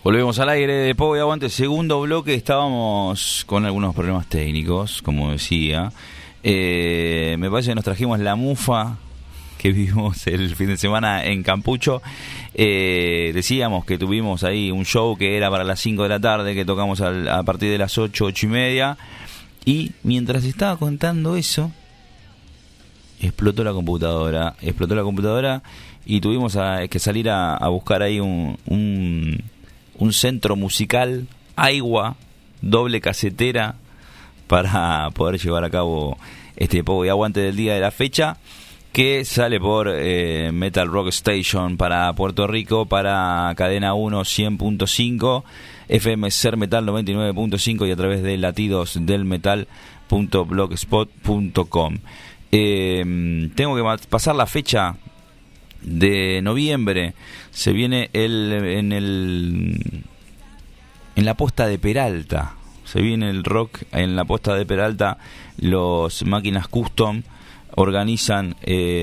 Volvemos al aire de Pogo y Aguante, segundo bloque. Estábamos con algunos problemas técnicos, como decía. Me parece que nos trajimos la mufa que vivimos el fin de semana en Campucho. Decíamos que tuvimos ahí un show que era para las 5 de la tarde, que tocamos a partir de las 8, 8 y media. Y mientras estaba contando eso, explotó la computadora y tuvimos que salir a buscar ahí un centro musical, Aigua, doble casetera, para poder llevar a cabo este Pogo y Aguante del día de la fecha, que sale por Metal Rock Station para Puerto Rico, para Cadena 1 100.5, FM Ser Metal 99.5 y a través de latidosdelmetal.blogspot.com. Tengo que pasar la fecha de noviembre. Se viene en la posta de Peralta. Se viene el rock en la posta de Peralta. Los Máquinas Custom organizan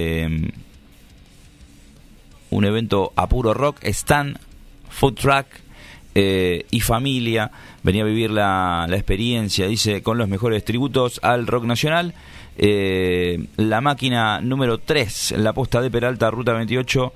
un evento a puro rock, stand, food truck y familia. Venía a vivir la experiencia, dice, con los mejores tributos al rock nacional. La máquina número 3, la posta de Peralta, ruta 28,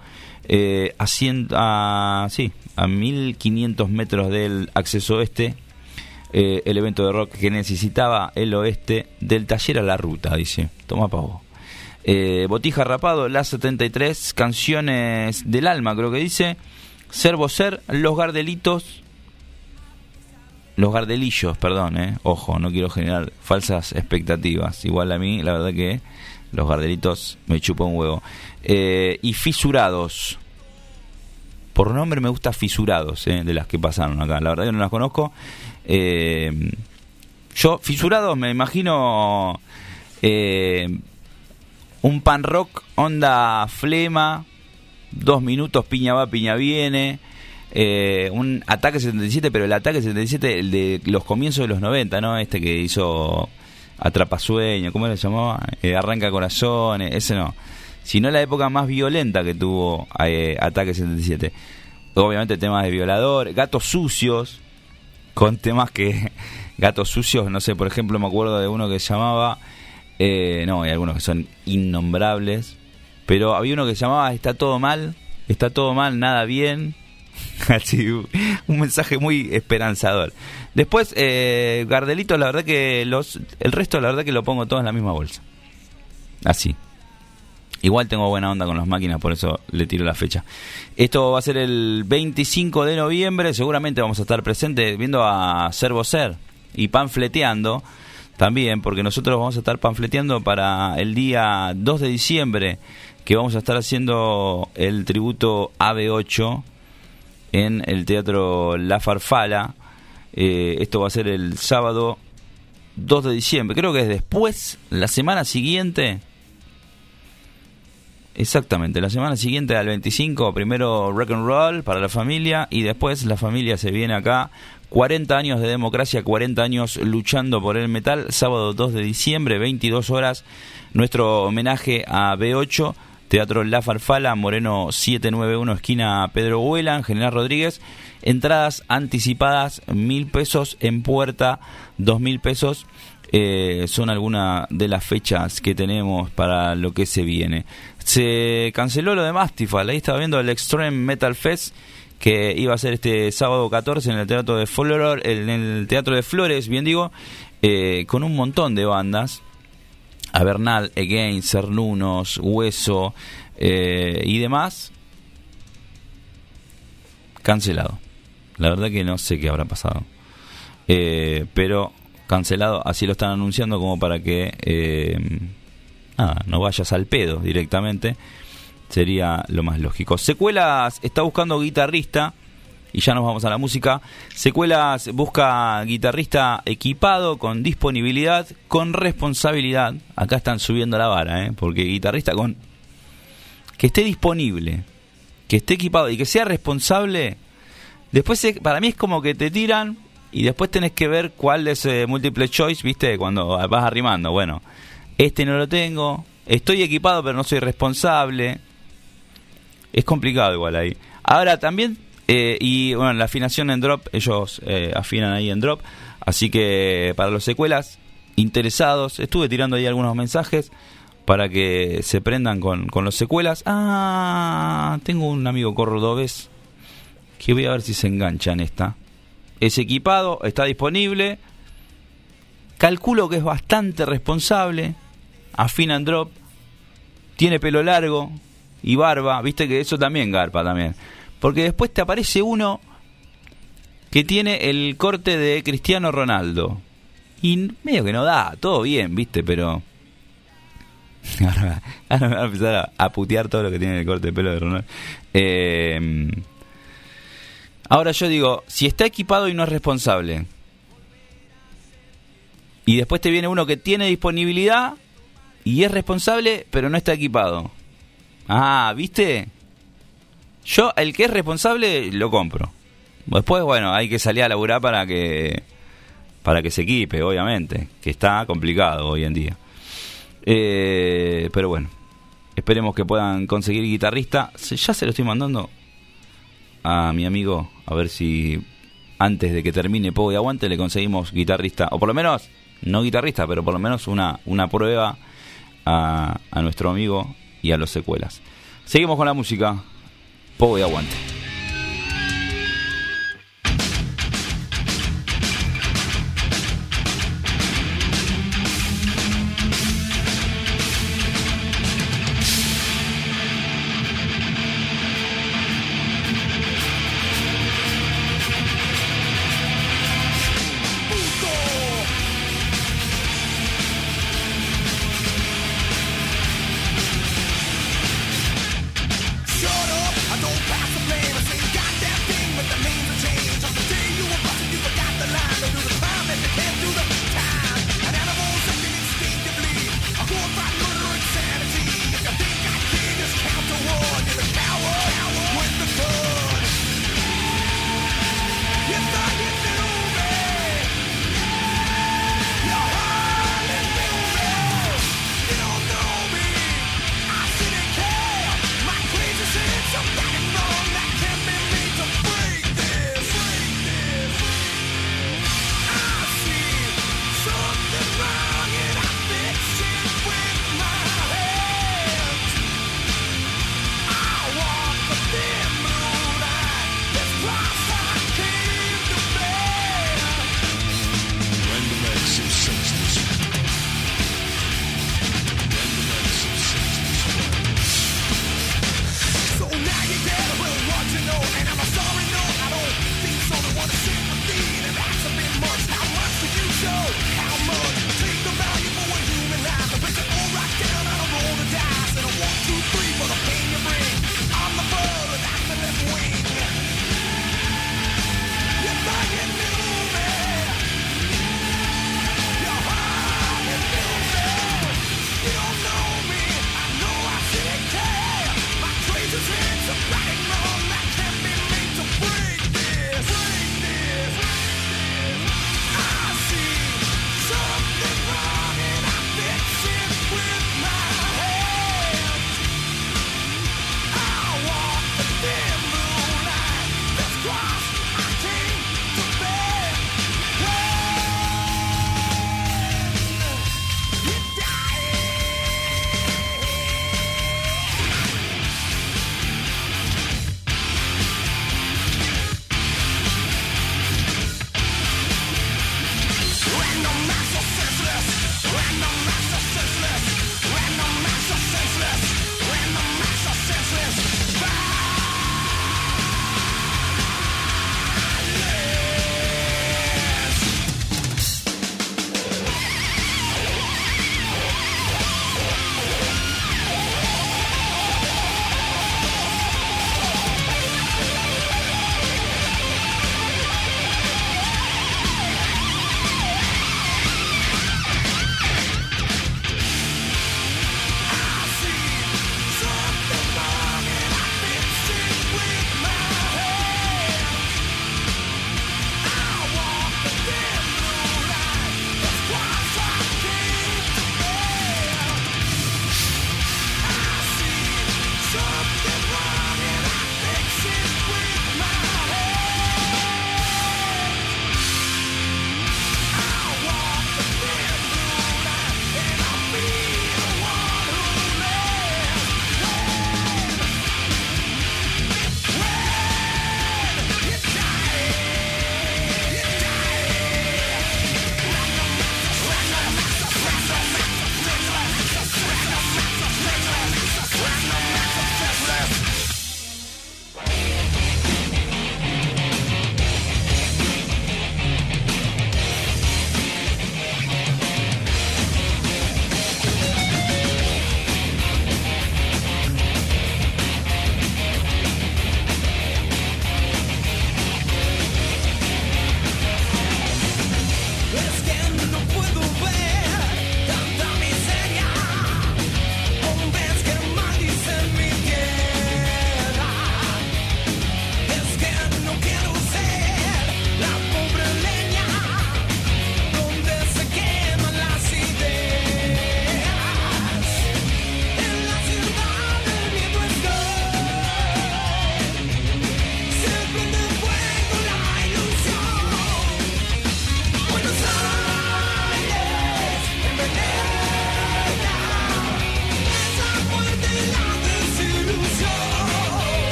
a 1500 metros del acceso oeste. El evento de rock que necesitaba el oeste, del taller a la ruta, dice. Toma pavo. Botija Rapado, las 73, canciones del alma, creo que dice. Servo Ser, Los Gardelillos, perdón, ojo, no quiero generar falsas expectativas. Igual a mí, la verdad que Los Gardelitos me chupa un huevo. Y Fisurados. Por nombre me gusta Fisurados, de las que pasaron acá. La verdad que no las conozco. Yo, Fisurados, me imagino un pan rock, onda Flema, 2 minutos, piña va, piña viene. Un Ataque 77, pero el Ataque 77, el de los comienzos de los 90, ¿no? Este que hizo Atrapasueño, ¿cómo le llamaba? Arranca Corazones, ese no. Sino la época más violenta que tuvo Ataque 77. Obviamente temas de violador, Gatos Sucios, con temas que... Gatos Sucios, no sé, por ejemplo, me acuerdo de uno que se llamaba... no, hay algunos que son innombrables, pero había uno que se llamaba Está todo mal, nada bien. Así, un mensaje muy esperanzador. Después, Gardelitos, la verdad que el resto, la verdad que lo pongo todo en la misma bolsa. Así. Igual tengo buena onda con las máquinas, por eso le tiro la fecha. Esto va a ser el 25 de noviembre. Seguramente vamos a estar presentes viendo a Servo Ser y panfleteando también, porque nosotros vamos a estar panfleteando para el día 2 de diciembre, que vamos a estar haciendo el tributo AB8 en el Teatro La Farfala. Esto va a ser el sábado 2 de diciembre. Creo que es después, la semana siguiente. Exactamente, la semana siguiente al 25, primero rock and roll para la familia y después la familia se viene acá. 40 años de democracia, 40 años luchando por el metal. Sábado 2 de diciembre, 22 horas, nuestro homenaje a B8, Teatro La Farfala, Moreno 791, esquina Pedro Huela, General Rodríguez. Entradas anticipadas, 1.000 pesos, en puerta 2.000 pesos. Son algunas de las fechas que tenemos para lo que se viene. Se canceló lo de Mastifal. Ahí estaba viendo el Extreme Metal Fest, que iba a ser este sábado 14 en el Teatro de Flores, bien digo, con un montón de bandas. Avernal, Again, Cernunos, Hueso y demás. Cancelado. La verdad que no sé qué habrá pasado, pero cancelado, así lo están anunciando, como para que no vayas al pedo directamente. Sería lo más lógico. Secuelas está buscando guitarrista, y ya nos vamos a la música. Secuelas busca guitarrista equipado, con disponibilidad, con responsabilidad. Acá están subiendo la vara, porque guitarrista con que esté disponible, que esté equipado y que sea responsable. Después para mí es como que te tiran y después tenés que ver cuál es multiple choice, ¿viste? Cuando vas arrimando. Bueno, este no lo tengo, estoy equipado pero no soy responsable. Es complicado igual ahí. Ahora también Y bueno, la afinación en drop, ellos afinan ahí en drop. Así que para los secuelas interesados, estuve tirando ahí algunos mensajes para que se prendan con los secuelas. Tengo un amigo cordobés que voy a ver si se engancha en esta. Es equipado, está disponible. Calculo que es bastante responsable. Afina en drop. Tiene pelo largo y barba. Viste que eso también garpa también. Porque después te aparece uno que tiene el corte de Cristiano Ronaldo. Y medio que no da, todo bien, viste, pero... Ahora me va a empezar a putear todo lo que tiene el corte de pelo de Ronaldo. Ahora yo digo, si está equipado y no es responsable, y después te viene uno que tiene disponibilidad y es responsable, pero no está equipado. ¿Viste? Yo, el que es responsable, lo compro. Después, bueno, hay que salir a laburar para que se equipe, obviamente, que está complicado hoy en día. Pero bueno, esperemos que puedan conseguir guitarrista. Ya se lo estoy mandando a mi amigo, a ver si antes de que termine Pogo y Aguante le conseguimos guitarrista, o por lo menos, no guitarrista, pero por lo menos una prueba a nuestro amigo y a los secuelas. Seguimos con la música. Pogo y Aguante. Shut up, I don't pass the blame.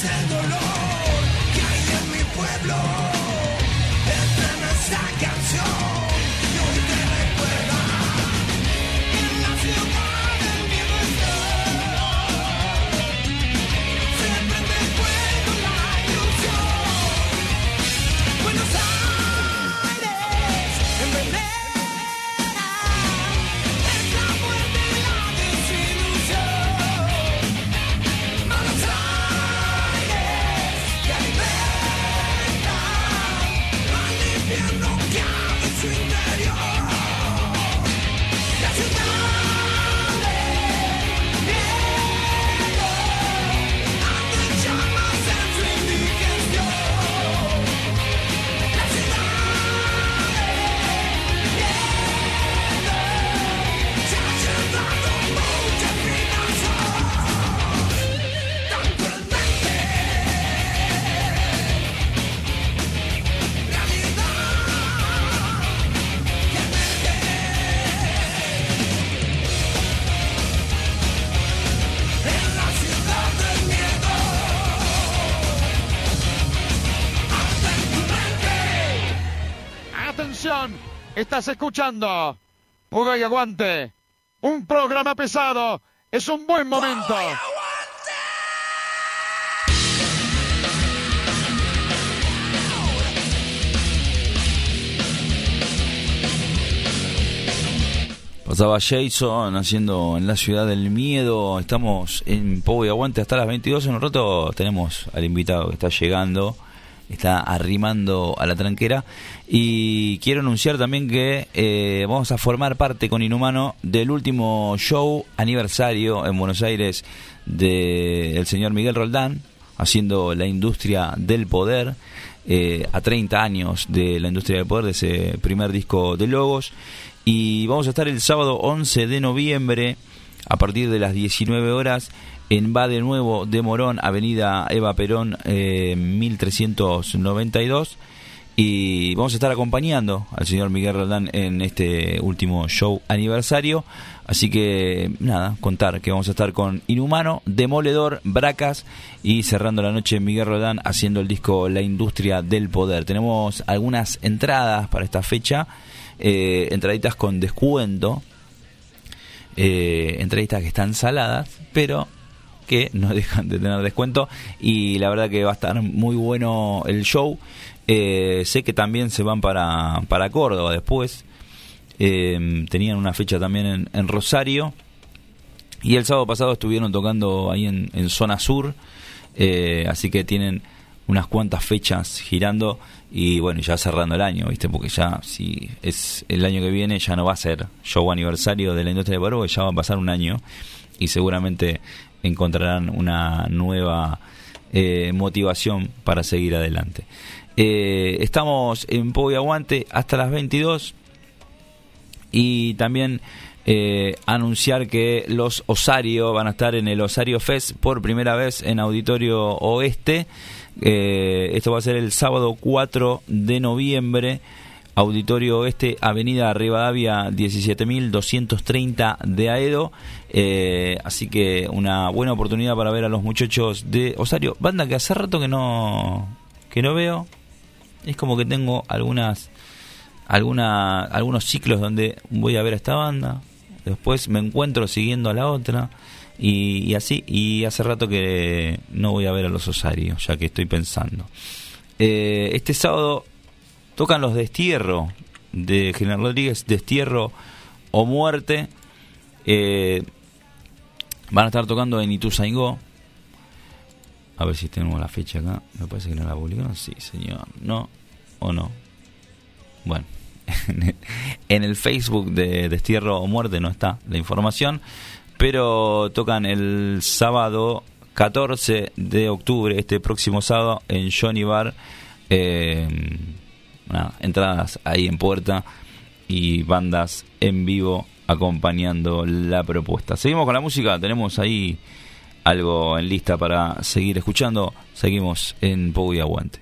Estás escuchando Puga y Aguante, un programa pesado, es un buen momento. Pasaba Jason haciendo En la Ciudad del Miedo. Estamos en Puga y Aguante hasta las 22. En un rato tenemos al invitado que está llegando, está arrimando a la tranquera, y quiero anunciar también que vamos a formar parte con Inhumano del último show aniversario en Buenos Aires del señor Miguel Roldán, haciendo La Industria del Poder, a 30 años de La Industria del Poder, de ese primer disco de Logos. Y vamos a estar el sábado 11 de noviembre a partir de las 19 horas en Va de Nuevo de Morón, avenida Eva Perón 1392, y vamos a estar acompañando al señor Miguel Roldán en este último show aniversario. Así que nada, contar que vamos a estar con Inhumano, Demoledor, Bracas, y cerrando la noche Miguel Roldán haciendo el disco La Industria del Poder. Tenemos algunas entradas para esta fecha, entraditas con descuento, entraditas que están saladas, pero que no dejan de tener descuento, y la verdad que va a estar muy bueno el show. Sé que también se van para Córdoba después. Tenían una fecha también en Rosario, y el sábado pasado estuvieron tocando ahí en Zona Sur, así que tienen unas cuantas fechas girando, y bueno, ya cerrando el año, ¿viste? Porque ya, si es el año que viene, ya no va a ser show aniversario de La Industria del Poder, ya va a pasar un año, y seguramente encontrarán una nueva motivación para seguir adelante. Estamos en Puga y Aguante hasta las 22, y también anunciar que los Osario van a estar en el Osario Fest por primera vez en Auditorio Oeste. Esto va a ser el sábado 4 de noviembre, Auditorio Oeste, avenida Rivadavia 17.230 de Aedo. Así que una buena oportunidad para ver a los muchachos de Osario, banda que hace rato que no veo. Es como que tengo algunos ciclos donde voy a ver a esta banda, después me encuentro siguiendo a la otra, y así, y hace rato que no voy a ver a los Osario, ya que estoy pensando. Este sábado tocan los Destierro, de General Rodríguez, Destierro o Muerte. Van a estar tocando en Ituzaingó. A ver si tenemos la fecha acá. Me parece que no la publicaron. Sí, señor. ¿No o no? Bueno, en el Facebook de Destierro o Muerte no está la información, pero tocan el sábado 14 de octubre, este próximo sábado, en Johnny Bar. Entradas ahí en puerta y bandas en vivo acompañando la propuesta. Seguimos con la música, tenemos ahí algo en lista para seguir escuchando. Seguimos en Puga y Aguante.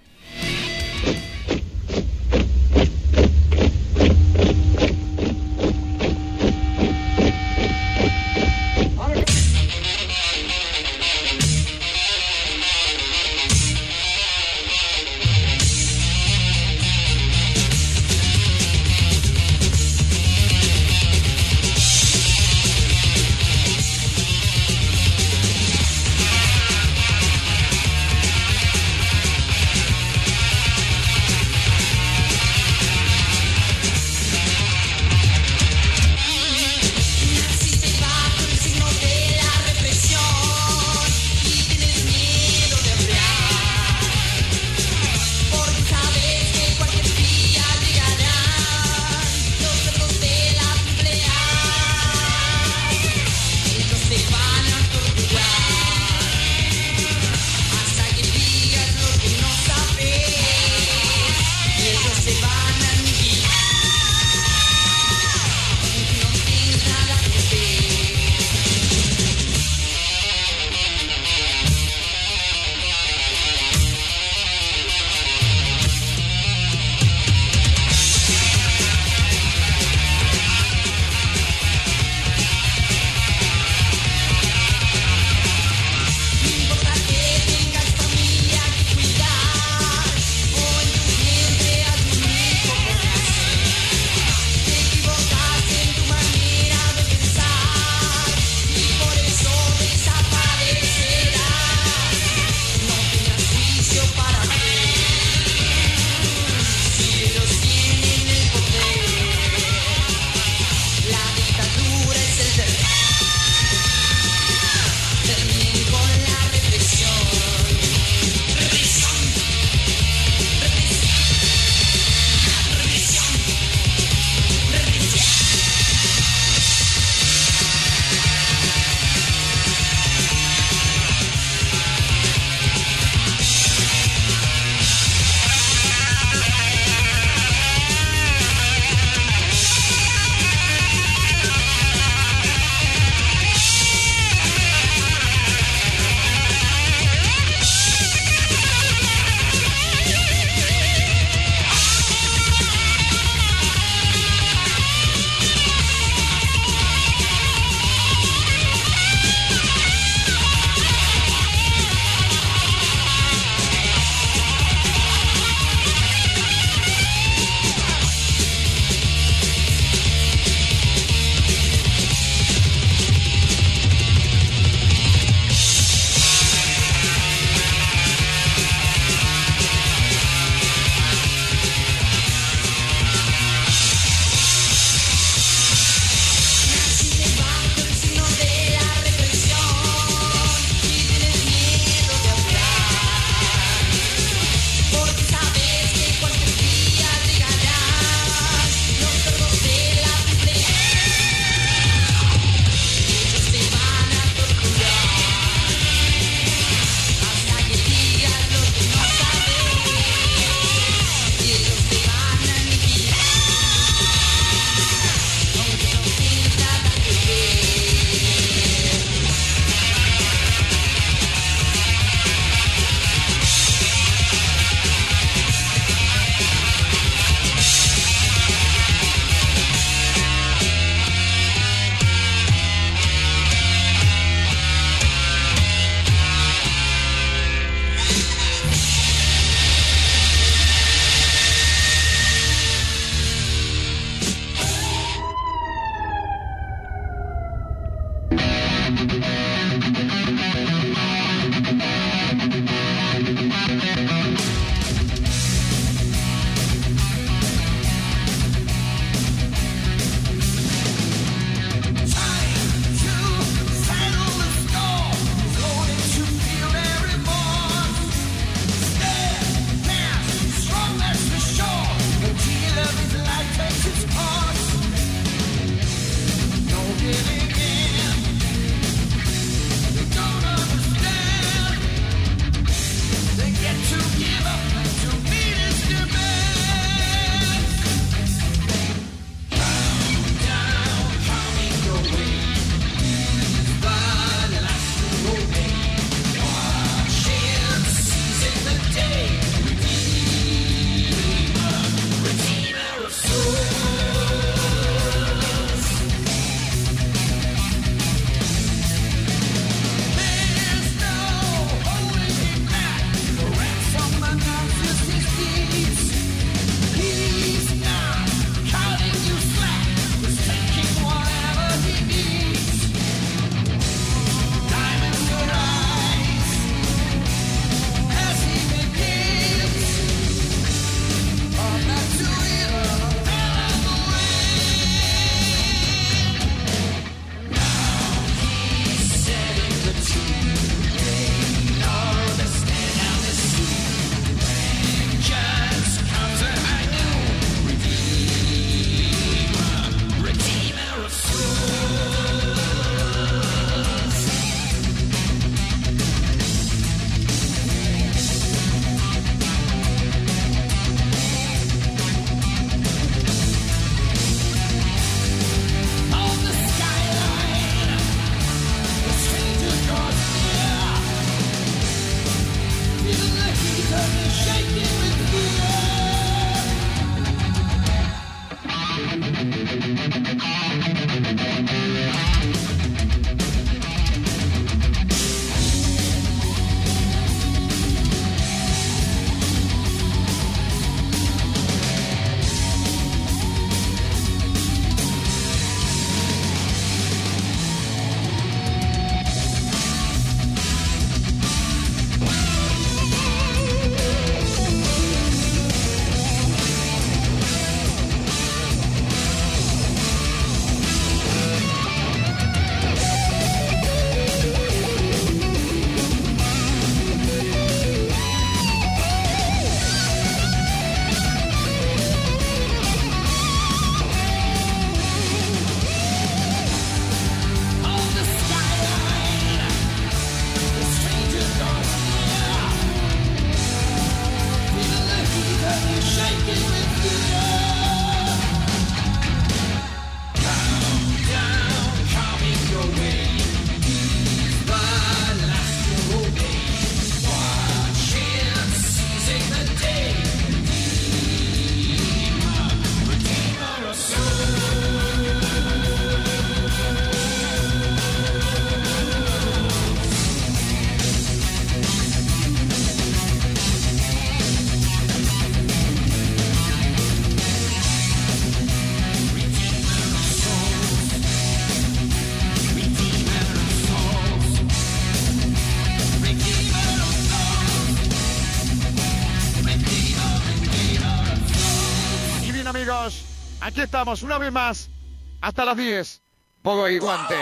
Aquí estamos, una vez más, hasta las 10. Pogo y Guante.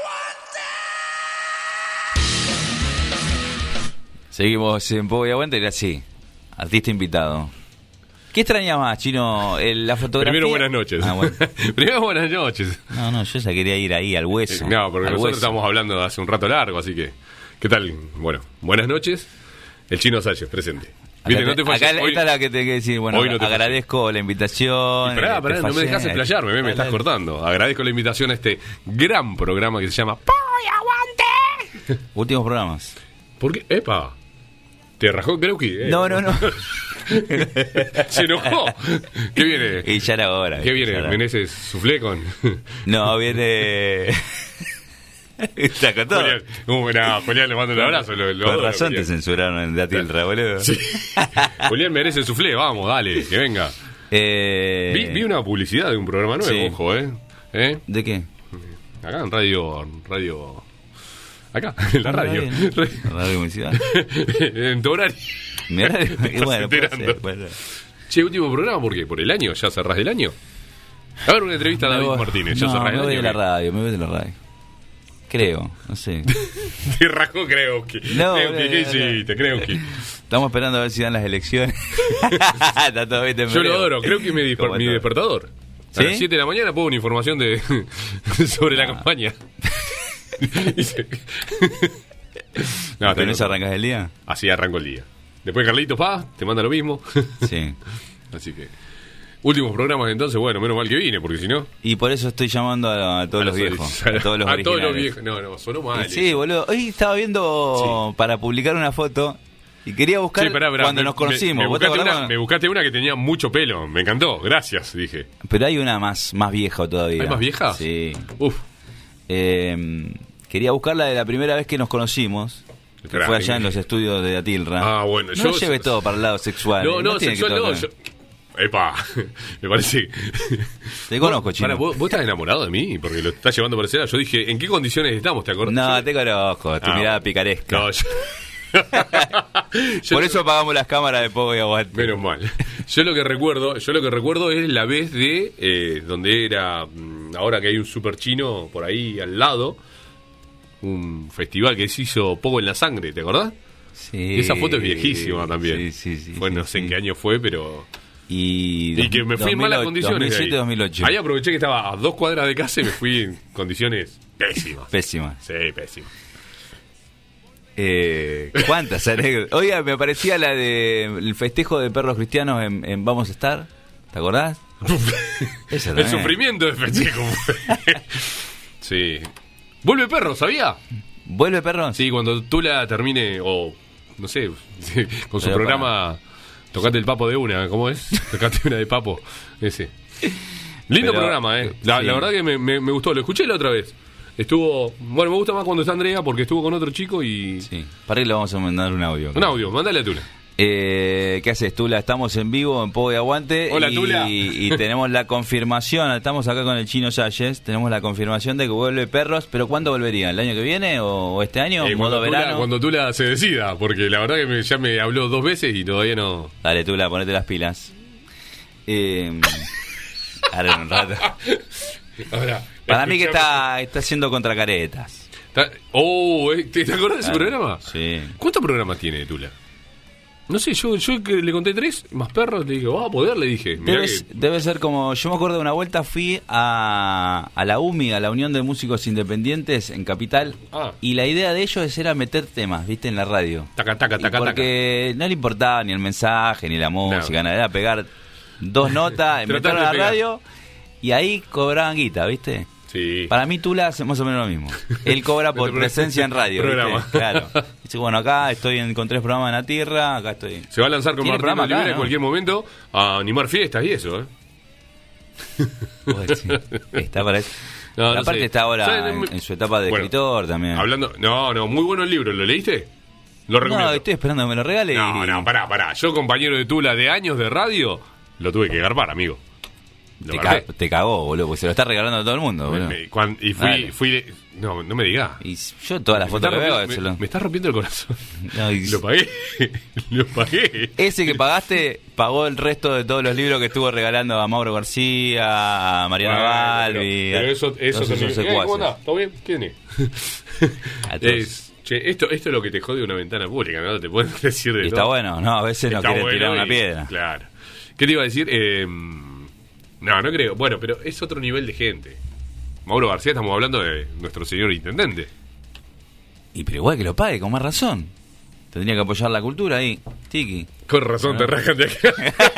Seguimos en Pogo y Aguante, era así. Artista invitado. ¿Qué extrañas más, Chino? La fotografía. Primero, buenas noches. Bueno. Primero, buenas noches. No, yo ya quería ir ahí al hueso. No, porque nosotros estamos hablando hace un rato largo, así que. ¿Qué tal? Bueno, buenas noches. El Chino Salles, presente. Viste, no te falles. Acá esta es la que te que decir. Bueno, no agradezco la invitación. Pará, no me dejas explayarme, me estás cortando. Agradezco la invitación a este gran programa que se llama Pogo y Aguante. Últimos programas. ¿Por qué? ¡Epa! ¿Te rajó Kreuki? No. Se enojó. ¿Qué viene? Y ya era hora. ¿Qué viene? ¿Meneses Soufflé con...? No, viene... Está con todo. Julián, le mando un abrazo. Con razón te censuraron en Datilra, boludo. Sí. Julián merece el soufflé, vamos, dale, que venga. Vi una publicidad de un programa nuevo, sí. Ojo, ¿eh? ¿De qué? Acá en radio... Acá, en la radio. Radio Municipal. En tu horario. Mi horario. Bueno, puede ser. Che, último programa, ¿por qué? ¿Por el año? ¿Ya cerrás del año? A ver, una entrevista a David Martínez. ¿Ya cerrás del año? Me voy de la radio. Creo, no sé. Te rajó, creo que. No, ¿Qué hiciste? Creo que. Estamos esperando a ver si dan las elecciones. Está todo bien, yo lo adoro, creo que mi despertador. ¿Sí? A las 7 de la mañana pongo una información sobre la campaña. No, ¿pero eso arrancas el día? Así arranco el día. Después Carlitos te manda lo mismo. Sí. Así que últimos programas entonces, bueno, menos mal que vine, porque si no... Y por eso estoy llamando a todos los viejos. A todos los originales. Todos los viejos. No, sonó mal. Sí, eso. Boludo. Hoy estaba viendo para publicar una foto y quería buscar cuando nos conocimos. Me buscaste una que tenía mucho pelo. Me encantó, gracias, dije. Pero hay una más vieja todavía. ¿Hay más vieja? Sí. Uf. Quería buscarla de la primera vez que nos conocimos. Que fue allá en los estudios de Datilra. Ah, bueno. No lleve todo para el lado sexual. No, sexual no. Epa, me parece. Te conozco, Chino. ¿Vos estás enamorado de mí? Porque lo estás llevando por ese lado. Yo dije, ¿en qué condiciones estamos? ¿Te acordás? No, te conozco. Tu mirada picaresca. No, por eso apagamos las cámaras de Pogo y Aguante. Menos mal. Yo lo que recuerdo es la vez de donde era, ahora que hay un super chino por ahí al lado, un festival que se hizo Pogo en la Sangre, ¿te acordás? Sí. Esa foto es viejísima también. Sí. Bueno, no sé en qué año fue, pero... Y que me fui en malas condiciones. 2007-2008. Ahí aproveché que estaba a 2 cuadras de casa y me fui en condiciones pésimas. Pésimas. Sí, pésimas. ¿Cuántas anécdotas? Oiga, me aparecía la del festejo de perros cristianos en Vamos a Estar. ¿Te acordás? El sufrimiento de festejo. Sí. Vuelve Perro, ¿sabía? ¿Vuelve Perro? Sí, cuando Tula termine o no sé, con su Pero programa Tocate el Papo de una, ¿cómo es? Tocate una de Papo, ese. Lindo Pero, programa, La sí. verdad que me gustó, lo escuché la otra vez. Estuvo, bueno, me gusta más cuando está Andrea porque estuvo con otro chico y... Sí, para ahí le vamos a mandar un audio. Un audio, mándale a Tula. ¿Qué haces, Tula? Estamos en vivo en Pogo y Aguante. Hola, y, Tula. y tenemos la confirmación, estamos acá con el Chino Salles, tenemos la confirmación de que vuelve Perros, pero ¿cuándo volvería? ¿El año que viene o este año? ¿Modo verano? Cuando Tula se decida, porque la verdad que ya me habló 2 veces y todavía no... Dale, Tula, ponete las pilas. Ahora en un rato. Ahora, Para mí que escuchame. está haciendo contracaretas. ¿Te acordás de ese Claro, programa? sí. ¿Cuántos programas tiene Tula? No sé, yo que le conté 3, más perros, le dije, va a poder, le dije. Mirá Debe ser como, yo me acuerdo de una vuelta fui a la UMI, a la Unión de Músicos Independientes en Capital, y la idea de ellos era meter temas, viste, en la radio. Taca, taca, taca, porque no le importaba ni el mensaje, ni la música, nada, era pegar 2 notas, meterlo en la radio, y ahí cobraban guita, viste. Sí. Para mí Tula hace más o menos lo mismo. Él cobra por presencia en radio, programa. ¿viste? Claro. Dice, bueno, acá estoy con 3 programas en la tierra, acá estoy. Se va a lanzar con ¿Tiene Martín programa acá, Olivera en no? cualquier momento a animar fiestas y eso, Pues sí, está para eso. No, no Aparte sé. está ahora ¿Sabes? en su etapa de Bueno, escritor también. Hablando, no, muy bueno el libro, ¿lo leíste? Lo recomiendo. No, estoy esperando que me lo regale. No, pará. Yo, compañero de Tula de años de radio, lo tuve que garpar, amigo. Lo garpé. Te cagó, boludo, porque se lo está regalando a todo el mundo, boludo. Y Dale. no me digas. Y yo todas las fotos que veo, se lo- Me está rompiendo el corazón. No, y- Lo pagué. Lo pagué. Ese que pagaste pagó el resto de todos los libros que estuvo regalando a Mauro García, a Mariana Bueno, Balbi. pero eso todos esos también. secuaces. ¿Cómo andás? ¿Todo bien? ¿Quién es? A todos. Che, esto es lo que te jode una ventana pública, ¿no? Te pueden decir de Y está todo. bueno, no, a veces no Está quieren bueno tirar una y- piedra. Claro. ¿Qué te iba a decir? No creo. Bueno, pero es otro nivel de gente. Mauro García, estamos hablando de nuestro señor intendente. Y pero igual que lo pague, con más razón. Tendría que apoyar la cultura ahí, Tiki. Con razón, te rajan de acá.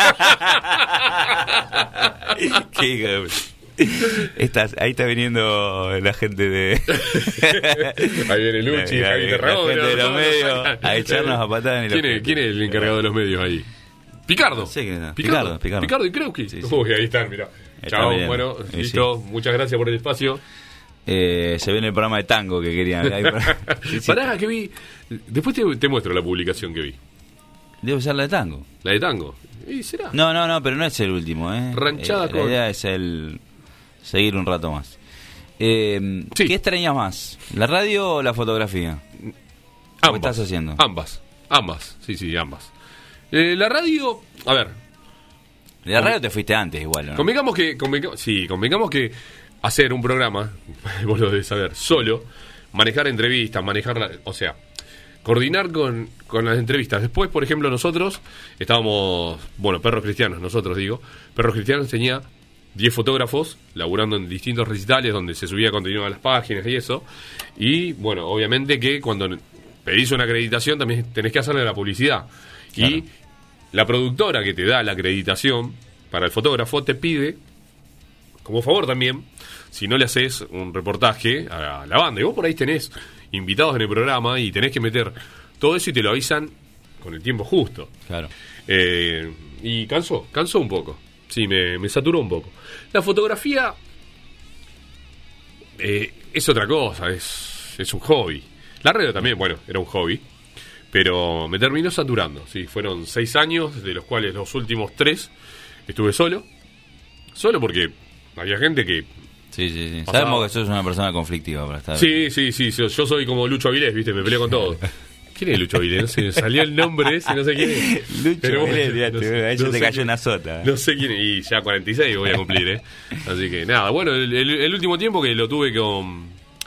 Qué hijo de- ahí está viniendo la gente de... Ahí viene Luchi, La Javi gente Terragón, de los todos medios sacan. a echarnos a patadas en el ojete. ¿Quién es el encargado de los medios ahí? Picardo. No sé quién es. Picardo. Picardo. Picardo y Kreuski. Sí, sí. Uy, ahí están, mirá. Está Chao, bien. bueno, Sí, listo. Muchas gracias por el espacio. Se viene el programa de tango que querían. Sí, sí. Pará, que vi. Después te muestro la publicación que vi. Debe ser la de tango. La de tango. ¿Y será? No, pero no es el último. Ranchada La con- idea es seguir un rato más. Sí. ¿Qué extrañas más? ¿La radio o la fotografía? ¿Qué estás haciendo? Ambas. Sí, ambas. La radio, a ver, De la radio te fuiste antes igual, ¿no? convengamos que hacer un programa, vos lo debes saber, solo, manejar entrevistas, o sea, coordinar con las entrevistas. Después, por ejemplo, nosotros estábamos, Perros Cristianos, Perros Cristianos tenía 10 fotógrafos laburando en distintos recitales donde se subía contenido a las páginas y eso. Y, bueno, obviamente que cuando pedís una acreditación también tenés que hacerle la publicidad. Claro. Y la productora que te da la acreditación para el fotógrafo te pide, como favor también, si no le haces un reportaje a la banda. Y vos por ahí tenés invitados en el programa y tenés que meter todo eso y te lo avisan con el tiempo justo. Claro. Y cansó un poco. Sí, me saturó un poco. La fotografía es otra cosa, es un hobby. La radio también, era un hobby. Pero me terminó saturando. Sí, fueron 6 años, de los cuales los últimos 3 estuve solo. Solo porque había gente que... Sí. Pasaba. Sabemos que sos una persona conflictiva para estar. Sí, yo soy como Lucho Avilés, ¿viste? Me peleo con todo. ¿Quién es Lucho Avilés? No sé, salió el nombre ese, no sé quién es. Lucho Pero bueno, Avilés, mirate, ahí ya te sé cayó quién- una sota. No sé quién es. Y ya 46 voy a cumplir, ¿eh? Así que nada, el último tiempo que lo tuve con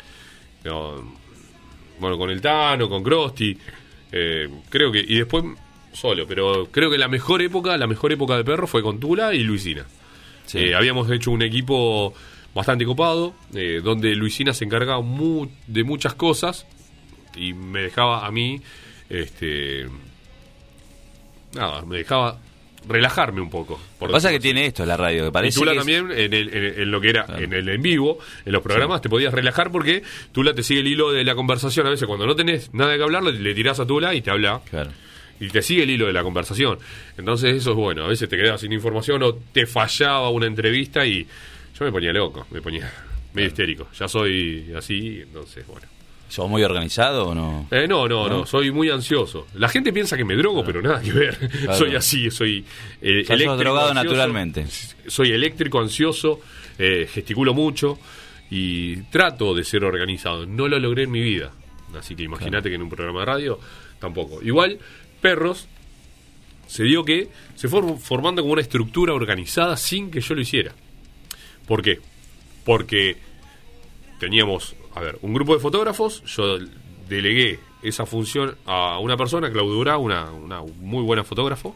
el Tano, con Krusty, creo que... Y después solo, pero creo que la mejor época de Perro fue con Tula y Luisina. Sí. Habíamos hecho un equipo bastante copado, donde Luisina se encargaba de muchas cosas y me dejaba a mí, me dejaba relajarme un poco. Lo que pasa es que tiene esto la radio, que parece y Tula que también, en lo que era Claro. en el en vivo, en los programas, te podías relajar porque Tula te sigue el hilo de la conversación. A veces cuando no tenés nada que hablar, le tirás a Tula y te habla. Claro. Y te sigue el hilo de la conversación. Entonces eso es bueno. A veces te quedabas sin información o te fallaba una entrevista y yo me ponía loco, me ponía medio histérico. Ya soy así, entonces bueno. ¿Sos muy organizado o no? No, soy muy ansioso. La gente piensa que me drogo, pero nada que ver. Claro. Soy así, soy Sos eléctrico, drogado ansioso. naturalmente. Soy eléctrico, ansioso, gesticulo mucho y trato de ser organizado. No lo logré en mi vida. Así que imagínate que en un programa de radio tampoco. Igual, Perros se dio que se fue formando como una estructura organizada sin que yo lo hiciera. ¿Por qué? Porque teníamos, un grupo de fotógrafos, yo delegué esa función a una persona, Claudia Durá, una muy buena fotógrafa,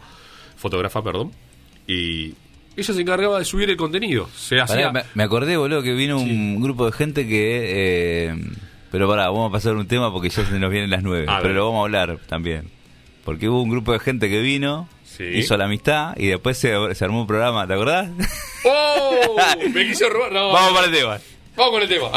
y ella se encargaba de subir el contenido. Pará, me acordé, boludo, que vino un grupo de gente que... pero pará, vamos a pasar un tema porque ya se nos vienen las 9, pero lo vamos a hablar también. Porque hubo un grupo de gente que vino, hizo la amistad y después se armó un programa, ¿te acordás? ¡Oh! Me quiso robar. No, vamos para el tema. Vamos con el tema.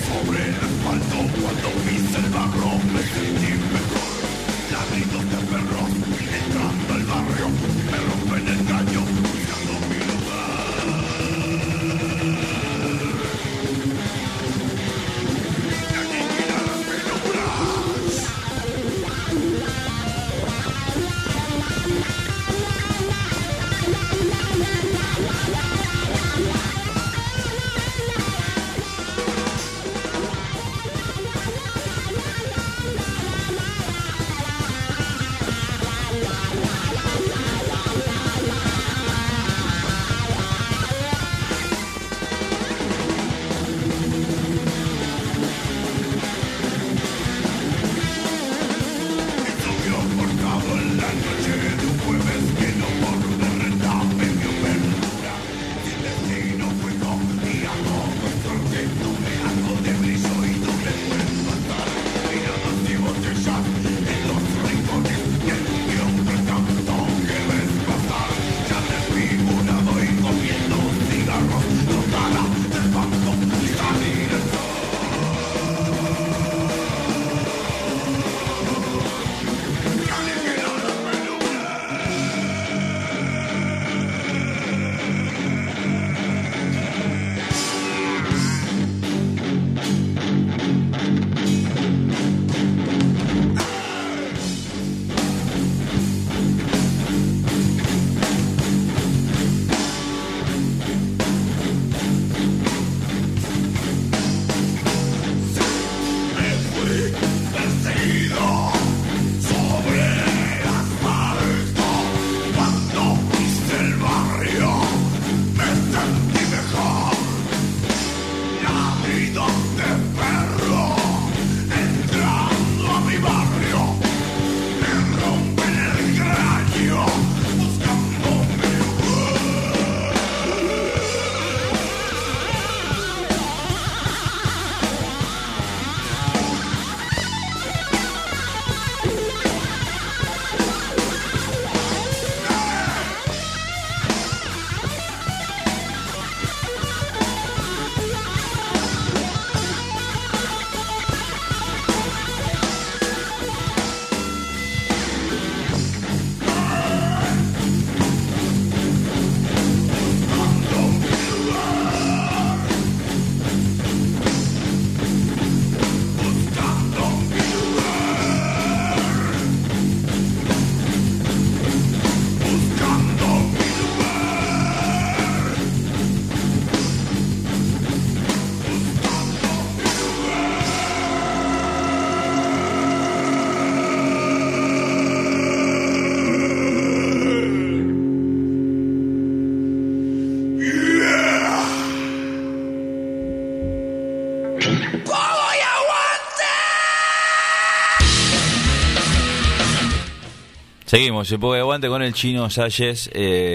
Seguimos, se puede aguante con el Chino Salles.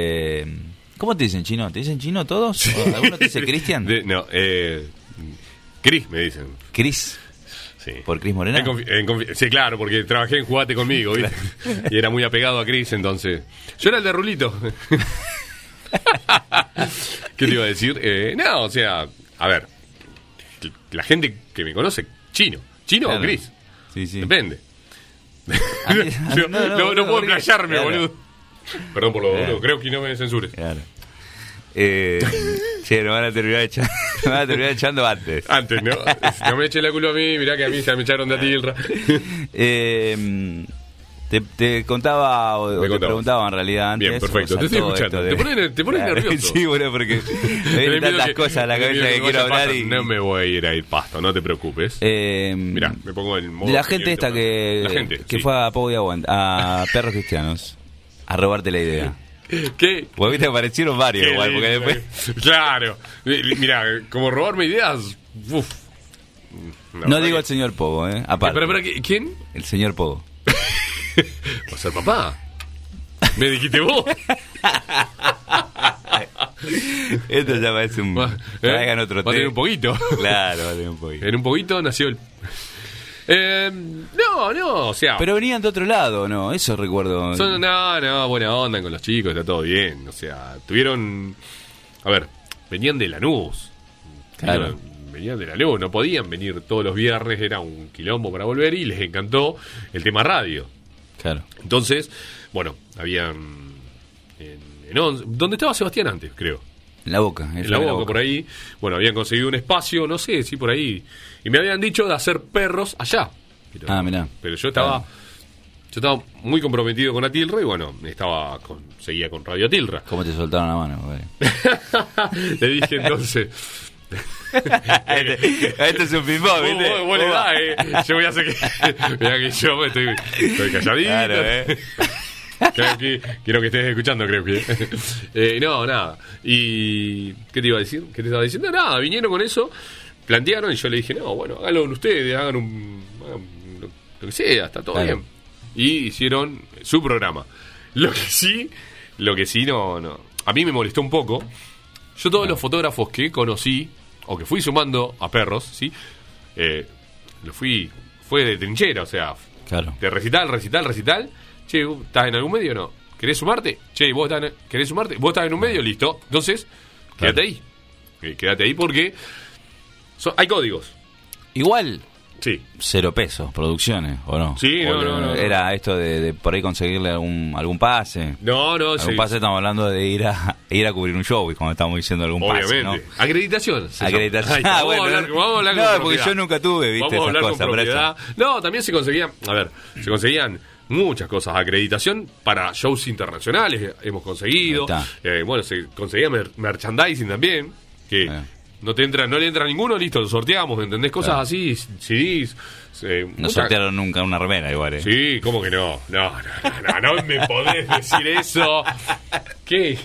¿Cómo te dicen, Chino? ¿Te dicen Chino todos? Sí. ¿Alguno te dice Cristian? No, Cris me dicen. ¿Cris? Sí. ¿Por Cris Morena? Sí, claro, porque trabajé en Jugate Conmigo, ¿viste? Claro. Y era muy apegado a Cris, entonces... Yo era el de Rulito. ¿Qué te iba a decir? No, o sea, a ver, la gente que me conoce, Chino claro. O Cris. Sí, sí. Depende. No puedo explayarme, claro. Boludo. Perdón por lo boludo, creo que no me censures. Claro. Sí, nos van a terminar echando antes. Antes, ¿no? No me eche la culpa a mí, mirá que a mí se me echaron de Atilra. Te contaba o te preguntaba en realidad antes. Bien, perfecto, te estoy escuchando. Te pones nervioso. Sí, bueno, porque me vienen tantas cosas a la cabeza que quiero hablar y... No me voy a ir a ir pasto, no te preocupes. Mirá, me pongo en modo... La gente esta que sí. Fue a Pogo y Aguante, a Perros Cristianos, a robarte la idea. ¿Qué? Vos viste que aparecieron varios igual, porque después... Claro, mirá, como robarme ideas... Uf. No digo el señor Pogo, aparte. Pero, ¿quién? El señor Pogo. ¿Va a ser papá? ¿Me dijiste vos? Esto ya parece un... Traigan otro té. Va a tener un poquito. Claro, va a tener un poquito. En un poquito nació el... No, o sea... Pero venían de otro lado, ¿no? Eso recuerdo. No, buena onda con los chicos, está todo bien. O sea, tuvieron... A ver, venían de Lanús. Claro. venían de la luz, no podían venir todos los viernes, era un quilombo para volver y les encantó el tema radio. Claro. Entonces, bueno, habían donde estaba Sebastián antes, creo. En La Boca. En La Boca, por ahí. Bueno, habían conseguido un espacio, no sé, sí, por ahí. Y me habían dicho de hacer perros allá. Pero, mirá. Pero yo estaba muy comprometido con Atilra y bueno, seguía con Radio Atilra. ¿Cómo te soltaron la mano, güey? Le dije entonces... este es un ping-pong, ¿viste? Vos le das, yo voy a hacer que... Mirá que yo me estoy calladito. Claro, quiero que estés escuchando, creo que. No, nada. ¿Y qué te iba a decir? ¿Qué te estaba diciendo? Nada, vinieron con eso, plantearon y yo le dije, no, bueno, háganlo ustedes, hagan lo que sea, está todo bien. Y hicieron su programa. Lo que sí, no. A mí me molestó un poco. Yo todos los fotógrafos que conocí, o que fui sumando a perros, ¿sí? Fue de trinchera, o sea, claro. De recital. Che, ¿estás en algún medio o no? ¿Querés sumarte? Che, ¿querés sumarte? ¿Vos estás en un medio? Listo. Entonces, quédate ahí. Quédate ahí porque hay códigos. Igual, sí. 0 pesos, producciones, ¿o no? Sí, no. Era esto de por ahí conseguirle algún pase. No, algún pase, estamos hablando de ir a cubrir un show, y como estamos diciendo algún obviamente. pase, ¿no? Acreditación. Ay, vamos a hablar no, porque yo nunca tuve, ¿viste? Vamos a hablar esas con propiedad. No, también se conseguían muchas cosas. Acreditación para shows internacionales hemos conseguido. Bueno, se conseguía merchandising también, que no le entra ninguno, listo, lo sorteamos, ¿entendés? Cosas así, CDs. No sortearon nunca una remera igual, Sí, ¿cómo que no? No me podés decir eso. ¿Qué?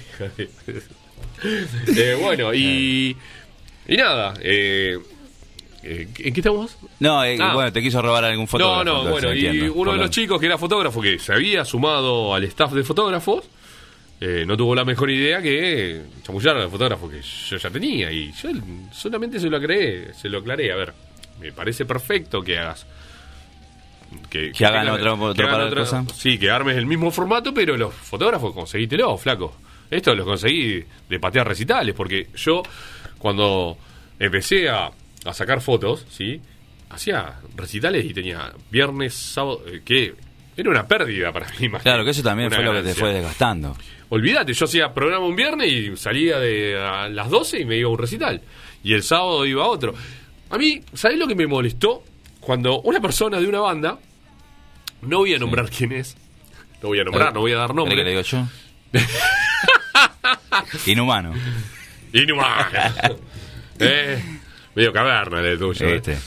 Bueno, y nada, ¿en qué estamos? No, bueno, te quiso robar algún fotógrafo. No, bueno, y uno de los chicos que era fotógrafo, que se había sumado al staff de fotógrafos, no tuvo la mejor idea que chamullar al fotógrafo que yo ya tenía, y yo solamente se lo aclaré, a ver, me parece perfecto que hagas que hagan otra cosa. Sí, que armes el mismo formato, pero los fotógrafos conseguítelo, flaco. Esto lo conseguí de patear recitales, porque yo cuando empecé a sacar fotos, ¿sí? Hacía recitales y tenía viernes, sábado, que era una pérdida para mí. Claro, que eso también fue lo que te fue desgastando. Olvídate, yo hacía programa un viernes y salía a las 12 y me iba a un recital. Y el sábado iba a otro. A mí, ¿sabés lo que me molestó? Cuando una persona de una banda, no voy a nombrar quién es, no voy a dar nombre. ¿Qué le digo yo? Inhumano. Medio caverna el tuyo.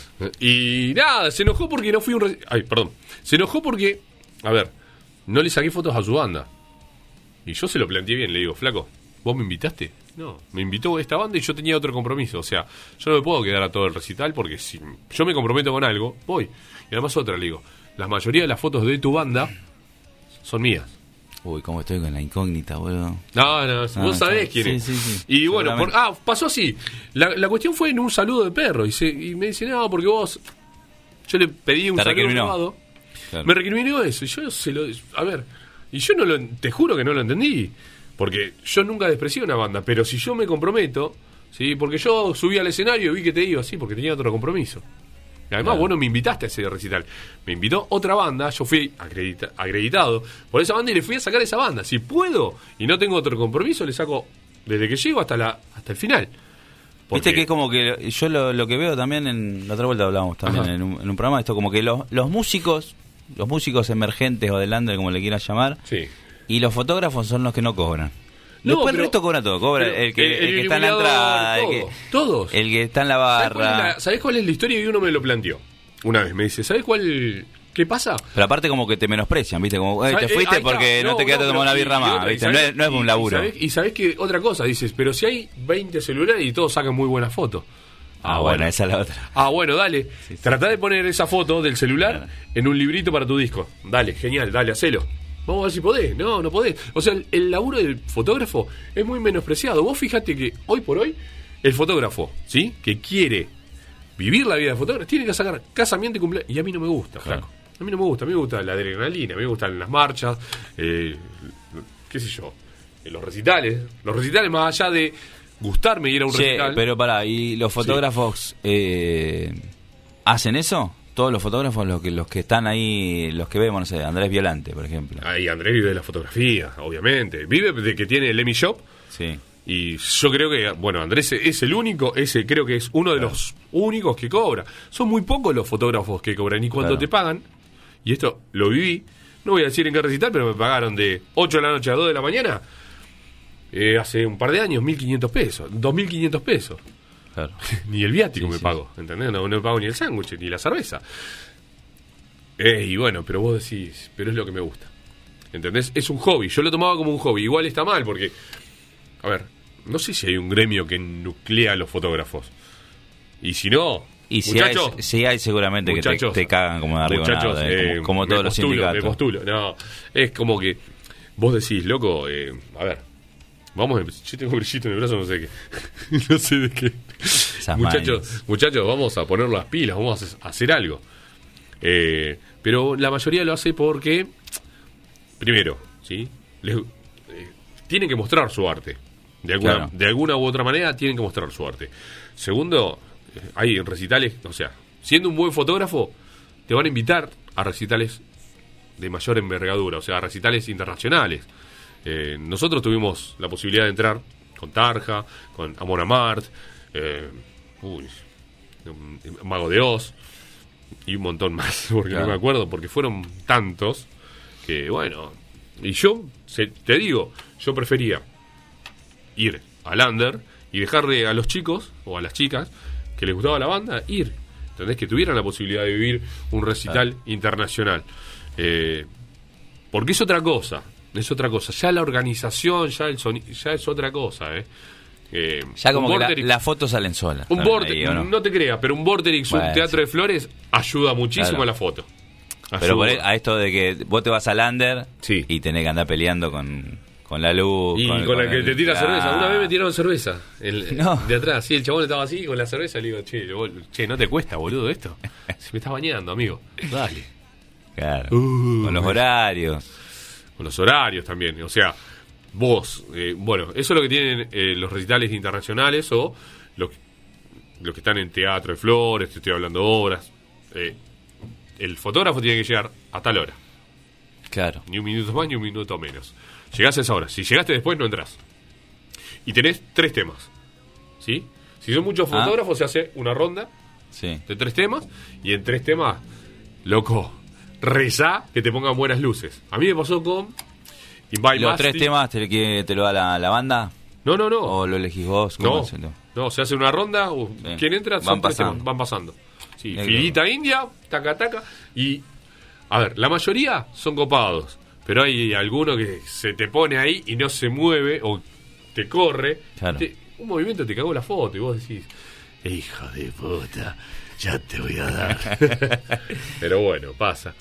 Y nada, se enojó porque no fui un se enojó porque, a ver, no le saqué fotos a su banda. Y yo se lo planteé bien, le digo, flaco, ¿vos me invitaste? No, me invitó esta banda y yo tenía otro compromiso. O sea, yo no me puedo quedar a todo el recital porque si yo me comprometo con algo, voy. Y además otra, le digo, la mayoría de las fotos de tu banda son mías. Uy, cómo estoy con la incógnita, boludo. No, vos sabés quién es. Sí. Y bueno, pasó así. La cuestión fue en un saludo de perro. Y me dice, no, porque vos... Yo le pedí un saludo grabado. Claro. Me recriminó eso. Y yo a ver, y yo te juro que no lo entendí. Porque yo nunca desprecié una banda. Pero si yo me comprometo, ¿sí? Porque yo subí al escenario y vi que te iba así, porque tenía otro compromiso. Y además, vos no me invitaste a ese recital. Me invitó otra banda, yo fui acreditado por esa banda y le fui a sacar esa banda. Si puedo y no tengo otro compromiso, le saco desde que llego hasta el final. Porque... Viste que es como que yo lo que veo también, la otra vuelta hablábamos también en un programa, esto como que los músicos emergentes o del under, como le quieras llamar, sí. Y los fotógrafos son los que no cobran. Después el resto cobra todo, cobra el que está en la entrada, todos. El que está en la barra. ¿Sabés cuál es la historia? Y uno me lo planteó una vez, me dice, ¿sabés qué pasa? Pero aparte como que te menosprecian, ¿viste? Como, te fuiste porque no te quedaste a tomar una birra más, ¿viste? No es un laburo. Y sabés que otra cosa, dices, pero si hay 20 celulares y todos sacan muy buenas fotos. Bueno, esa es la otra. Bueno, dale. Sí. Tratá de poner esa foto del celular en un librito para tu disco. Dale, genial, dale, hacelo. Vamos a ver si podés. No podés. O sea, el laburo del fotógrafo es muy menospreciado. Vos fíjate que hoy por hoy el fotógrafo, ¿sí? Que quiere vivir la vida de fotógrafo, tiene que sacar casamiento y cumpleaños. Y a mí no me gusta, flaco. A mí no me gusta. A mí me gusta la adrenalina, a mí me gustan las marchas, qué sé yo, los recitales. Los recitales más allá de gustarme ir a un Che, recital. pero pará, ¿y los fotógrafos hacen eso? Todos los fotógrafos, los que están ahí, los que vemos, no sé, Andrés Violante, por ejemplo. Ahí Andrés vive de la fotografía, obviamente. Vive de que tiene el Emmy Shop. Sí. Y yo creo que, bueno, Andrés es el único, creo que es uno de los únicos que cobra. Son muy pocos los fotógrafos que cobran. Y cuando te pagan, y esto lo viví, no voy a decir en qué recital, pero me pagaron de 8 de la noche a 2 de la mañana, hace un par de años, 1.500 pesos, 2.500 pesos. Claro. Ni el viático me pago, ¿entendés? No me pago ni el sándwich, ni la cerveza. Y bueno, pero vos decís, pero es lo que me gusta. ¿Entendés? Es un hobby, yo lo tomaba como un hobby. Igual está mal, porque, a ver, no sé si hay un gremio que nuclea a los fotógrafos. Y si no, y muchachos, si hay seguramente muchachos, que te cagan como de arriba, muchachos, como todos los sindicatos. Me postulo, no, es como que vos decís, loco, a ver, yo tengo un brillito en el brazo, no sé qué. No sé de qué. Muchachos, vamos a poner las pilas, vamos a hacer algo. Pero la mayoría lo hace porque, primero, ¿sí? Tienen que mostrar su arte. De alguna u otra manera tienen que mostrar su arte. Segundo, hay recitales, o sea, siendo un buen fotógrafo, te van a invitar a recitales de mayor envergadura, o sea, a recitales internacionales. Nosotros tuvimos la posibilidad de entrar con Tarja, con Amon Amarth, Mago de Oz y un montón más, porque no me acuerdo, porque fueron tantos que, bueno, y yo te digo, yo prefería ir al under y dejarle a los chicos o a las chicas que les gustaba la banda ir, ¿entendés? Que tuvieran la posibilidad de vivir un recital internacional, porque es otra cosa. Ya la organización, ya el sonido, ya es otra cosa, ya como que las fotos salen solas. Un Vorterix, no te creas, pero un Vorterix, un teatro de flores ayuda muchísimo a la foto. Pero a esto de que vos te vas al under y tenés que andar peleando con la luz. Y con la que te tira cerveza. Una vez me tiraron cerveza de atrás. Sí, el chabón estaba así con la cerveza. Le digo, che, ¿no te cuesta, boludo, esto? Se me está bañando, amigo. Dale. Claro. Con los horarios. Con los horarios también. O sea, vos, bueno, eso es lo que tienen los recitales internacionales o los que están en teatro de flores, te estoy hablando horas. El fotógrafo tiene que llegar a tal hora. Claro. Ni un minuto más ni un minuto menos. Llegás a esa hora. Si llegaste después, no entras. Y tenés 3 temas. ¿Sí? Si son muchos fotógrafos, se hace una ronda de 3 temas. Y en 3 temas, loco, rezá que te pongan buenas luces. A mí me pasó con ¿Los 3 temas te lo da la banda? No. ¿O lo elegís vos? No, se hace una ronda. ¿Quién entra? Son 3 temas. Van pasando. Sí, filita india, taca. Y, a ver, la mayoría son copados. Pero hay alguno que se te pone ahí y no se mueve o te corre. Claro. Un movimiento te cagó la foto y vos decís, hijo de puta, ya te voy a dar. Pero bueno, pasa.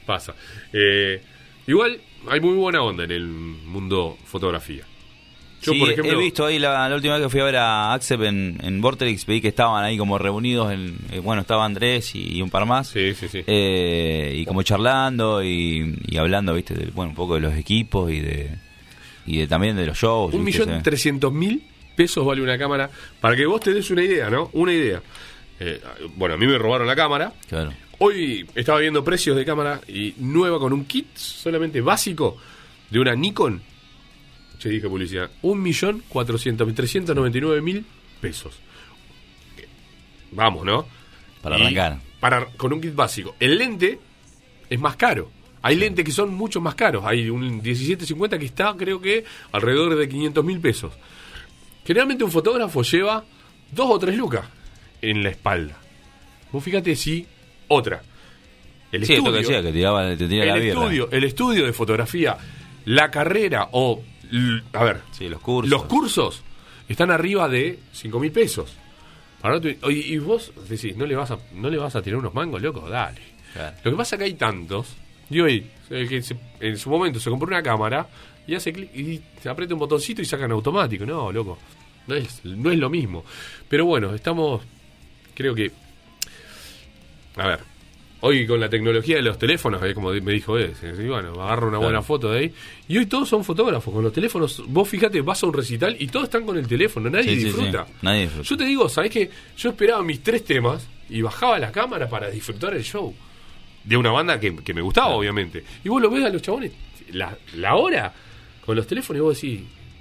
Igual hay muy buena onda en el mundo fotografía. Yo, por ejemplo, he visto ahí la última vez que fui a ver a Accept en Vorterix, vi que estaban ahí como reunidos, bueno, estaba Andrés y un par más. Sí. Y como charlando y hablando, viste, un poco de los equipos y de también de los shows. 1.300.000 pesos vale una cámara, para que vos te des una idea, ¿no? Una idea. Bueno, a mí me robaron la cámara. Claro. Hoy estaba viendo precios de cámara y nueva con un kit solamente básico de una Nikon. Che, dije publicidad. 1.400.399.000 pesos. Vamos, ¿no? Para arrancar. Con un kit básico. El lente es más caro. Hay lentes que son mucho más caros. Hay un 1750 que está, creo que, alrededor de 500.000 pesos. Generalmente un fotógrafo lleva 2 o 3 lucas en la espalda. Vos fíjate si otra. El estudio, esto que decía, que te tira la birra. El estudio de fotografía, la carrera o... A ver, los cursos. Los cursos están arriba de 5.000 pesos. Y vos decís, ¿no le vas a tirar unos mangos, loco? Dale. Claro. Lo que pasa es que hay tantos. Y hoy, el que en su momento se compró una cámara y hace clic y se aprieta un botoncito y sacan automático. No, loco. No es lo mismo. Pero bueno, creo que... A ver, Hoy con la tecnología de los teléfonos, como me dijo bueno, agarra una buena foto de ahí. Y hoy todos son fotógrafos con los teléfonos. Vos fíjate, vas a un recital y todos están con el teléfono, nadie disfruta. Sí. Nadie disfruta. Yo te digo, ¿sabés qué? Yo esperaba mis 3 temas y bajaba la cámara para disfrutar el show. De una banda que me gustaba, obviamente. Y vos lo ves a los chabones, la hora con los teléfonos y vos decís...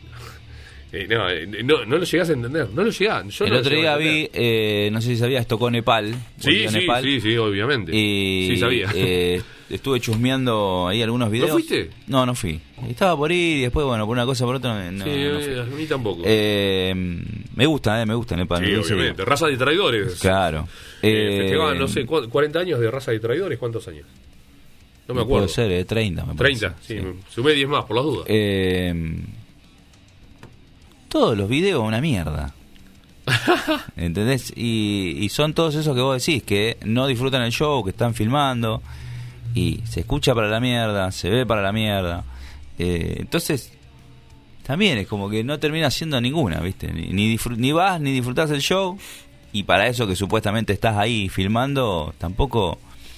no lo llegás a entender, no lo llegás. El otro día vi, no sé si sabías, tocó Nepal. Sí, obviamente. Y sí, sabía. Estuve chusmeando ahí algunos videos. ¿No fuiste? No, no fui. Estaba por ir y después, bueno, por una cosa o por otra, no fui. A mí tampoco. Me gusta Nepal. Sí, obviamente. Raza de traidores. Claro. Festejaban, no sé, 40 años de Raza de traidores, ¿cuántos años? No me acuerdo. Puede ser, 30, me parece. 30, sí. Sumé 10 más, por las dudas. Todos los videos una mierda. ¿Entendés? Y son todos esos que vos decís, que no disfrutan el show, que están filmando, y se escucha para la mierda, se ve para la mierda. Entonces, también es como que no termina siendo ninguna, ¿viste? Ni vas, ni disfrutás el show, y para eso que supuestamente estás ahí filmando, tampoco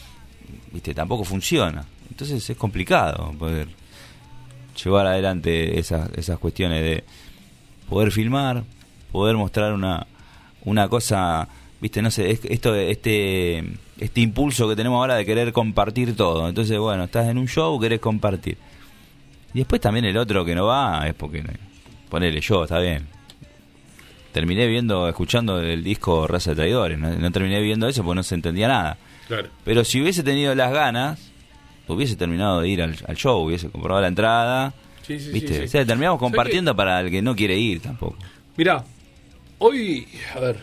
funciona. Entonces es complicado poder llevar adelante esas cuestiones de poder filmar, poder mostrar una cosa, viste, no sé, este impulso que tenemos ahora de querer compartir todo. Entonces, bueno, estás en un show, querés compartir. Y después también el otro que no va es porque, ponele yo, está bien. Terminé escuchando el disco Raza de Traidores, no terminé viendo eso porque no se entendía nada. Claro. Pero si hubiese tenido las ganas, hubiese terminado de ir al show, hubiese comprado la entrada. ¿Viste? Sí. O sea, terminamos compartiendo para el que no quiere ir tampoco. Mirá, hoy, a ver,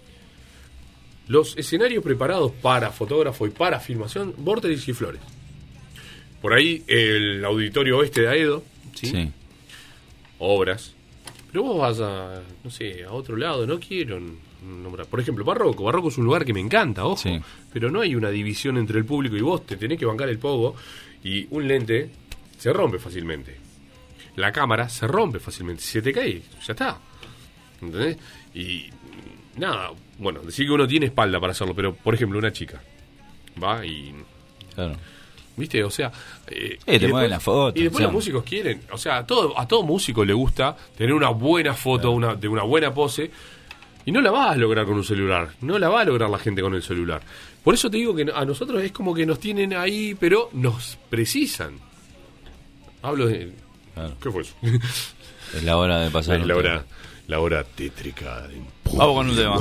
los escenarios preparados para fotógrafo y para filmación, Vorterix y Flores. Por ahí el auditorio oeste de Aedo, ¿sí? Obras. Pero vos vas a, no sé, a otro lado, no quiero nombrar. Por ejemplo, Barroco. Barroco es un lugar que me encanta, ojo. Sí. Pero no hay una división entre el público y vos. Te tenés que bancar el pogo y un lente se rompe fácilmente. La cámara se rompe fácilmente. Si se te cae, ya está. ¿Entendés? Y nada, bueno, decir que uno tiene espalda para hacerlo, pero por ejemplo, una chica va y... Claro. ¿Viste? O sea... te mueven la foto. Y después los músicos quieren... O sea, a todo músico le gusta tener una buena foto, claro, de una buena pose. Y no la vas a lograr con un celular. No la va a lograr la gente con el celular. Por eso te digo que a nosotros es como que nos tienen ahí, pero nos precisan. Hablo de... Claro. ¿Qué fue eso? Es la hora de pasar. Es la hora tétrica de Vamos con un tema.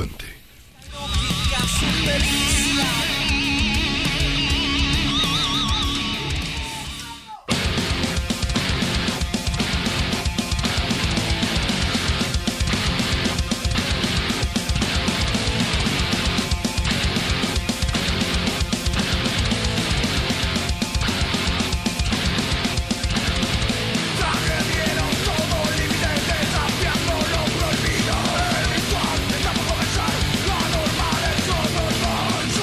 Estamos comenzar, la normal es todo normal.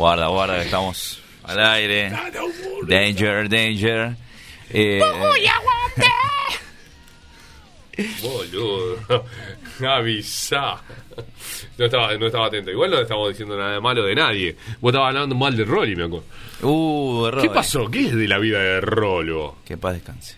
Guarda, guarda, que estamos al aire. Danger, danger. Boludo. Avisá. No estaba atento. Igual no estamos diciendo nada malo de nadie. Vos estabas hablando mal de Rolly, me acuerdo. Rolly. ¿Qué pasó? ¿Qué es de la vida de Rolo? Que paz descanse.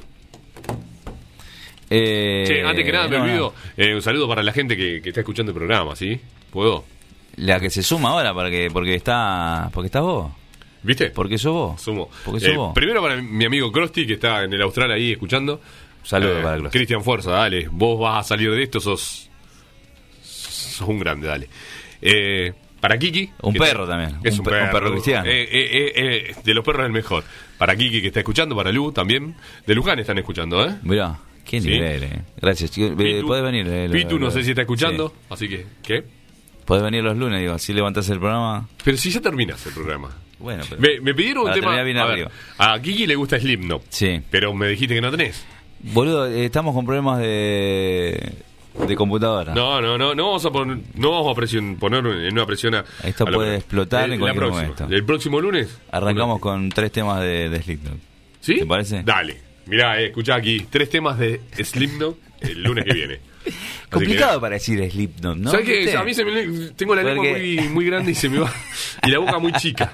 Che, antes que nada me olvido, un saludo para la gente que está escuchando el programa, ¿sí? ¿Puedo? La que se suma ahora porque estás vos. ¿Viste? Porque sos vos. Sumo. Porque sos vos. Primero para mi amigo Krusty, que está en el Austral ahí escuchando. Saludos para Krusty. Cristian, fuerza, dale. Vos vas a salir de esto, sos un grande, dale. Para Kiki. Un perro también. Es un perro cristiano. De los perros el mejor. Para Kiki, que está escuchando, para Lu también. De Luján están escuchando, ¿eh? Mirá, qué nivel, Gracias, chicos. Podés venir. Pitu no sé si está escuchando, sí. así que, ¿qué? Podés venir los lunes, digo, así levantás el programa. Pero si ya terminas el programa. Bueno, pero Me pidieron un tema. A Kiki le gusta Slipknot. Sí. Pero me dijiste que no tenés. Boludo, estamos con problemas de computadora. No vamos a poner en una presión a. Esto puede explotar en cualquier momento. ¿El próximo lunes? Arrancamos con 3 temas de Slipknot. ¿Sí? ¿Te parece? Dale. Mirá, escuchá aquí. 3 temas de Slipknot el lunes que viene. Complicado para decir Slipknot, ¿no? ¿Sabes qué? A mí tengo la lengua muy grande y se me va. Y la boca muy chica.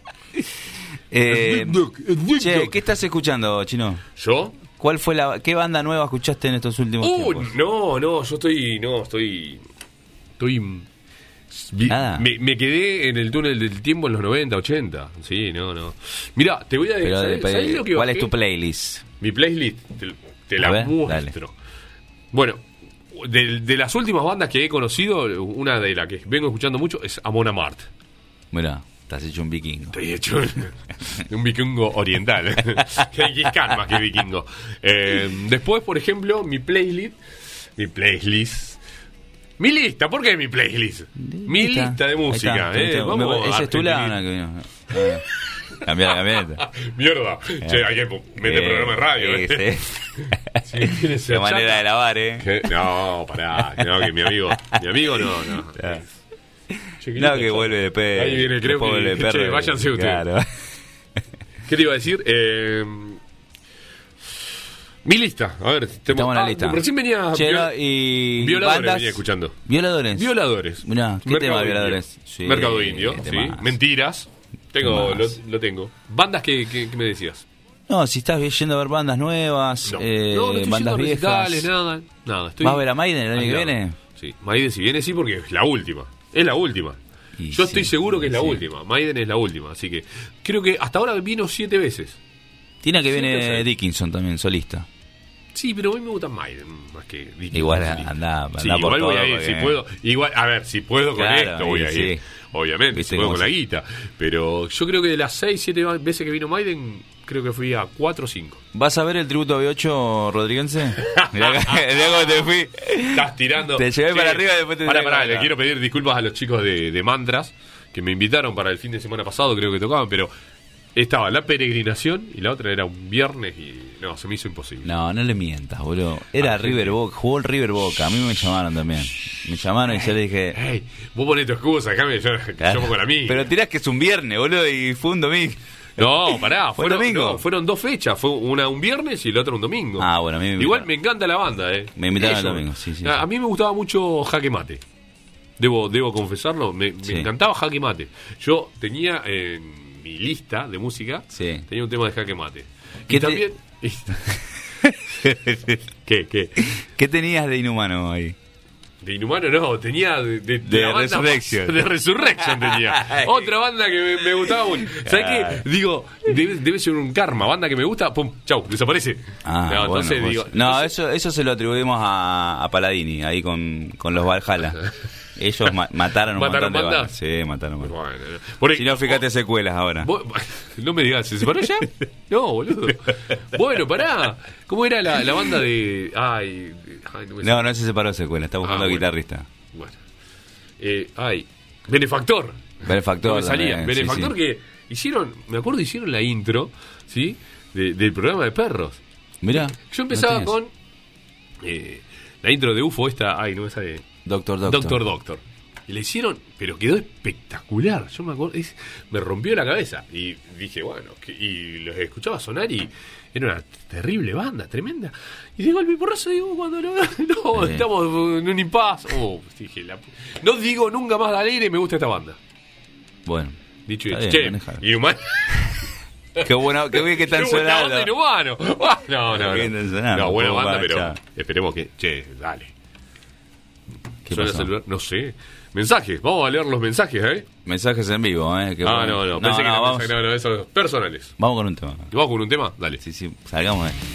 Che, ¿qué estás escuchando, Chino? ¿Yo? ¿Cuál fue qué banda nueva escuchaste en estos últimos tiempos? No, yo estoy Nada. Me quedé en el túnel del tiempo en los 90, 80. Sí, no. Mirá, te voy a decir. ¿Sabés lo que ¿Cuál bajé? es tu playlist? Mi playlist, te la muestro. Dale. Bueno, de las últimas bandas que he conocido, una de las que vengo escuchando mucho es Amon Amarth. Mirá, estás hecho un vikingo. Estoy hecho un vikingo oriental. Genghis-Khan más que vikingo. Después, por ejemplo, mi lista, ¿por qué mi playlist? Mi lista de música. Vamos ¿esa es tu lana? Cambiar la camioneta. Mierda. Che, hay que meter programa de radio. Sí. Qué manera de lavar, No, pará. No, que mi amigo no. No, que vuelve de perro. Ahí viene, creo que vuelve de perro. Che, váyanse ustedes. Claro. ¿Qué te iba a decir? Mi lista, a ver, estamos en la lista. Recién venía y Violadores, bandas, venía escuchando. Violadores. Mirá, ¿qué tema de Violadores? Sí, Mercado Indio, sí. Mentiras. Lo tengo. Bandas que me decías. No, si estás yendo a ver bandas nuevas, no bandas viejas. Nada. ¿Vas a ver a Maiden el año que viene? Sí, Maiden si viene sí, porque es la última. Es la última. Yo estoy seguro que es la última. Maiden es la última, así que creo que hasta ahora vino 7 veces. Tiene que viene Dickinson también, solista. Sí, pero a mí me gusta Maiden más que Dickinson. Igual anda por igual todo. Voy a ir, si puedo. Igual, a ver, si puedo con esto voy a ir. Obviamente, si puedo con la guita. Pero yo creo que de las 6, 7 veces que vino Maiden, creo que fui a 4 o 5. ¿Vas a ver el tributo a B8 rodriguense? Mirá cómo te fui. Estás tirando. Te llevé para arriba y después te Pará, le quiero pedir disculpas a los chicos de Mantras, que me invitaron para el fin de semana pasado, creo que tocaban, pero estaba la peregrinación y la otra era un viernes y no, se me hizo imposible. No le mientas, boludo. Era River Boca, jugó el River Boca. A mí me llamaron también. Me llamaron y yo le dije... Hey, vos ponés tu excusa, déjame, yo pongo la mía. Pero tirás que es un viernes, boludo, y fue un domingo. No, pará, domingo. Fueron 2 fechas, fue una un viernes y la otra un domingo. Ah, bueno, a mí igual me encanta la banda, Me invitaron el domingo, sí. A mí me gustaba mucho Jaque Mate. Debo confesarlo, me encantaba Jaque Mate. Yo tenía en mi lista de música, tenía un tema de Jaque Mate. ¿Qué también... ¿Qué tenías de Inhumano ahí? De Inhumano no, tenía de Resurrection. De Resurrection tenía. Otra banda que me gustaba mucho. ¿Sabes qué? Digo, debe ser un karma. Banda que me gusta, pum, chau, desaparece. Entonces bueno, digo... No, eso se lo atribuimos a Paladini, ahí con los Valhalla. Ellos mataron un montón de bandas. Sí, mataron un montón. Bueno, si no, fíjate secuelas ahora. No me digas, ¿se separó ya? No, boludo. Bueno, pará. ¿Cómo era la banda de...? No se separó secuelas, está buscando guitarrista. Bueno. Benefactor. Benefactor. No me salía. Benefactor que hicieron la intro, ¿sí? Del programa de perros. Mirá. Yo empezaba con la intro de UFO esta... no me sale... Doctor. Y la hicieron, pero quedó espectacular. Yo me acuerdo, me rompió la cabeza. Y dije, bueno, y los escuchaba sonar y era una terrible banda, tremenda. Y de golpe y porrazo digo, cuando no, estamos en un impasse. Dije, no digo nunca más de Alegre, me gusta esta banda. Bueno. Dicho y che, Inhumano. Qué bueno, qué bien que están sonando. Banda Inhumano. No, buena banda, pero esperemos que, dale. ¿Qué pasó? No sé. Mensajes, vamos a leer los mensajes, Mensajes en vivo, Pensé que no, esos personales. Vamos con un tema. ¿Vamos con un tema? Dale. Sí, salgamos de...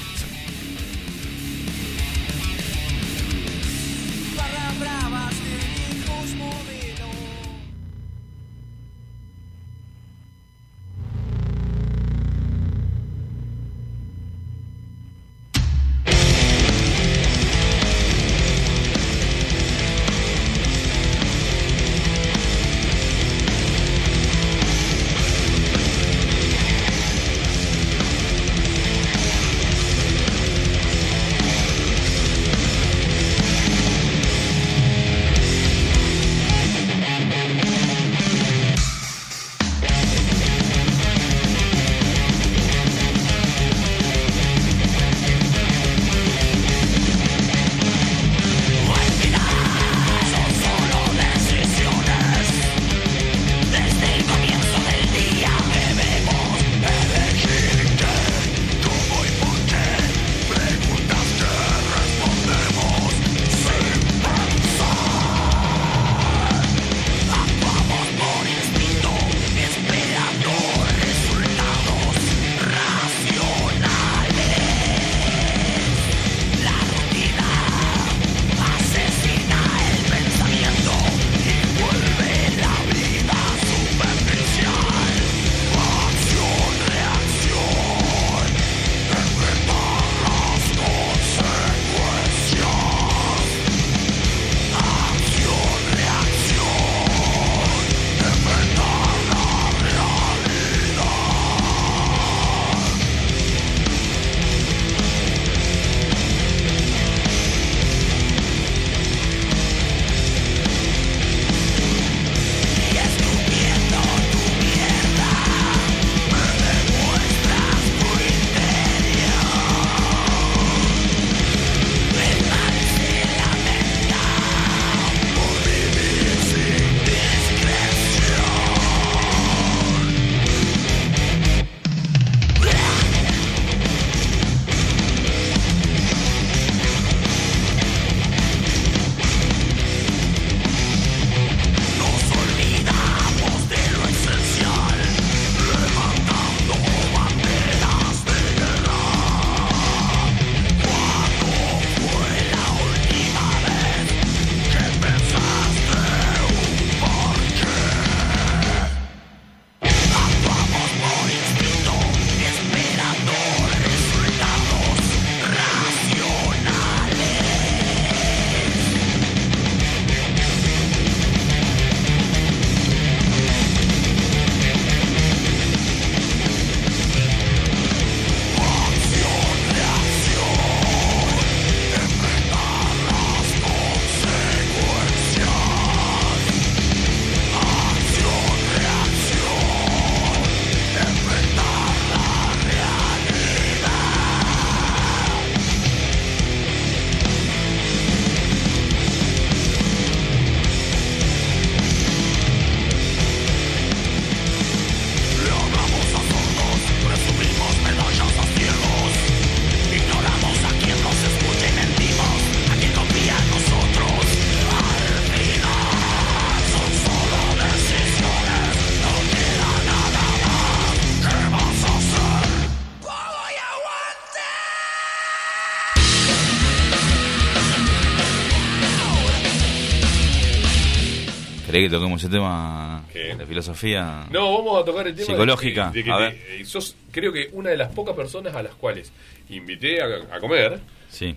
¿Querés que toquemos ese tema de filosofía? No, vamos a tocar el tema psicológica. De que sos, creo que una de las pocas personas a las cuales invité a comer. Sí.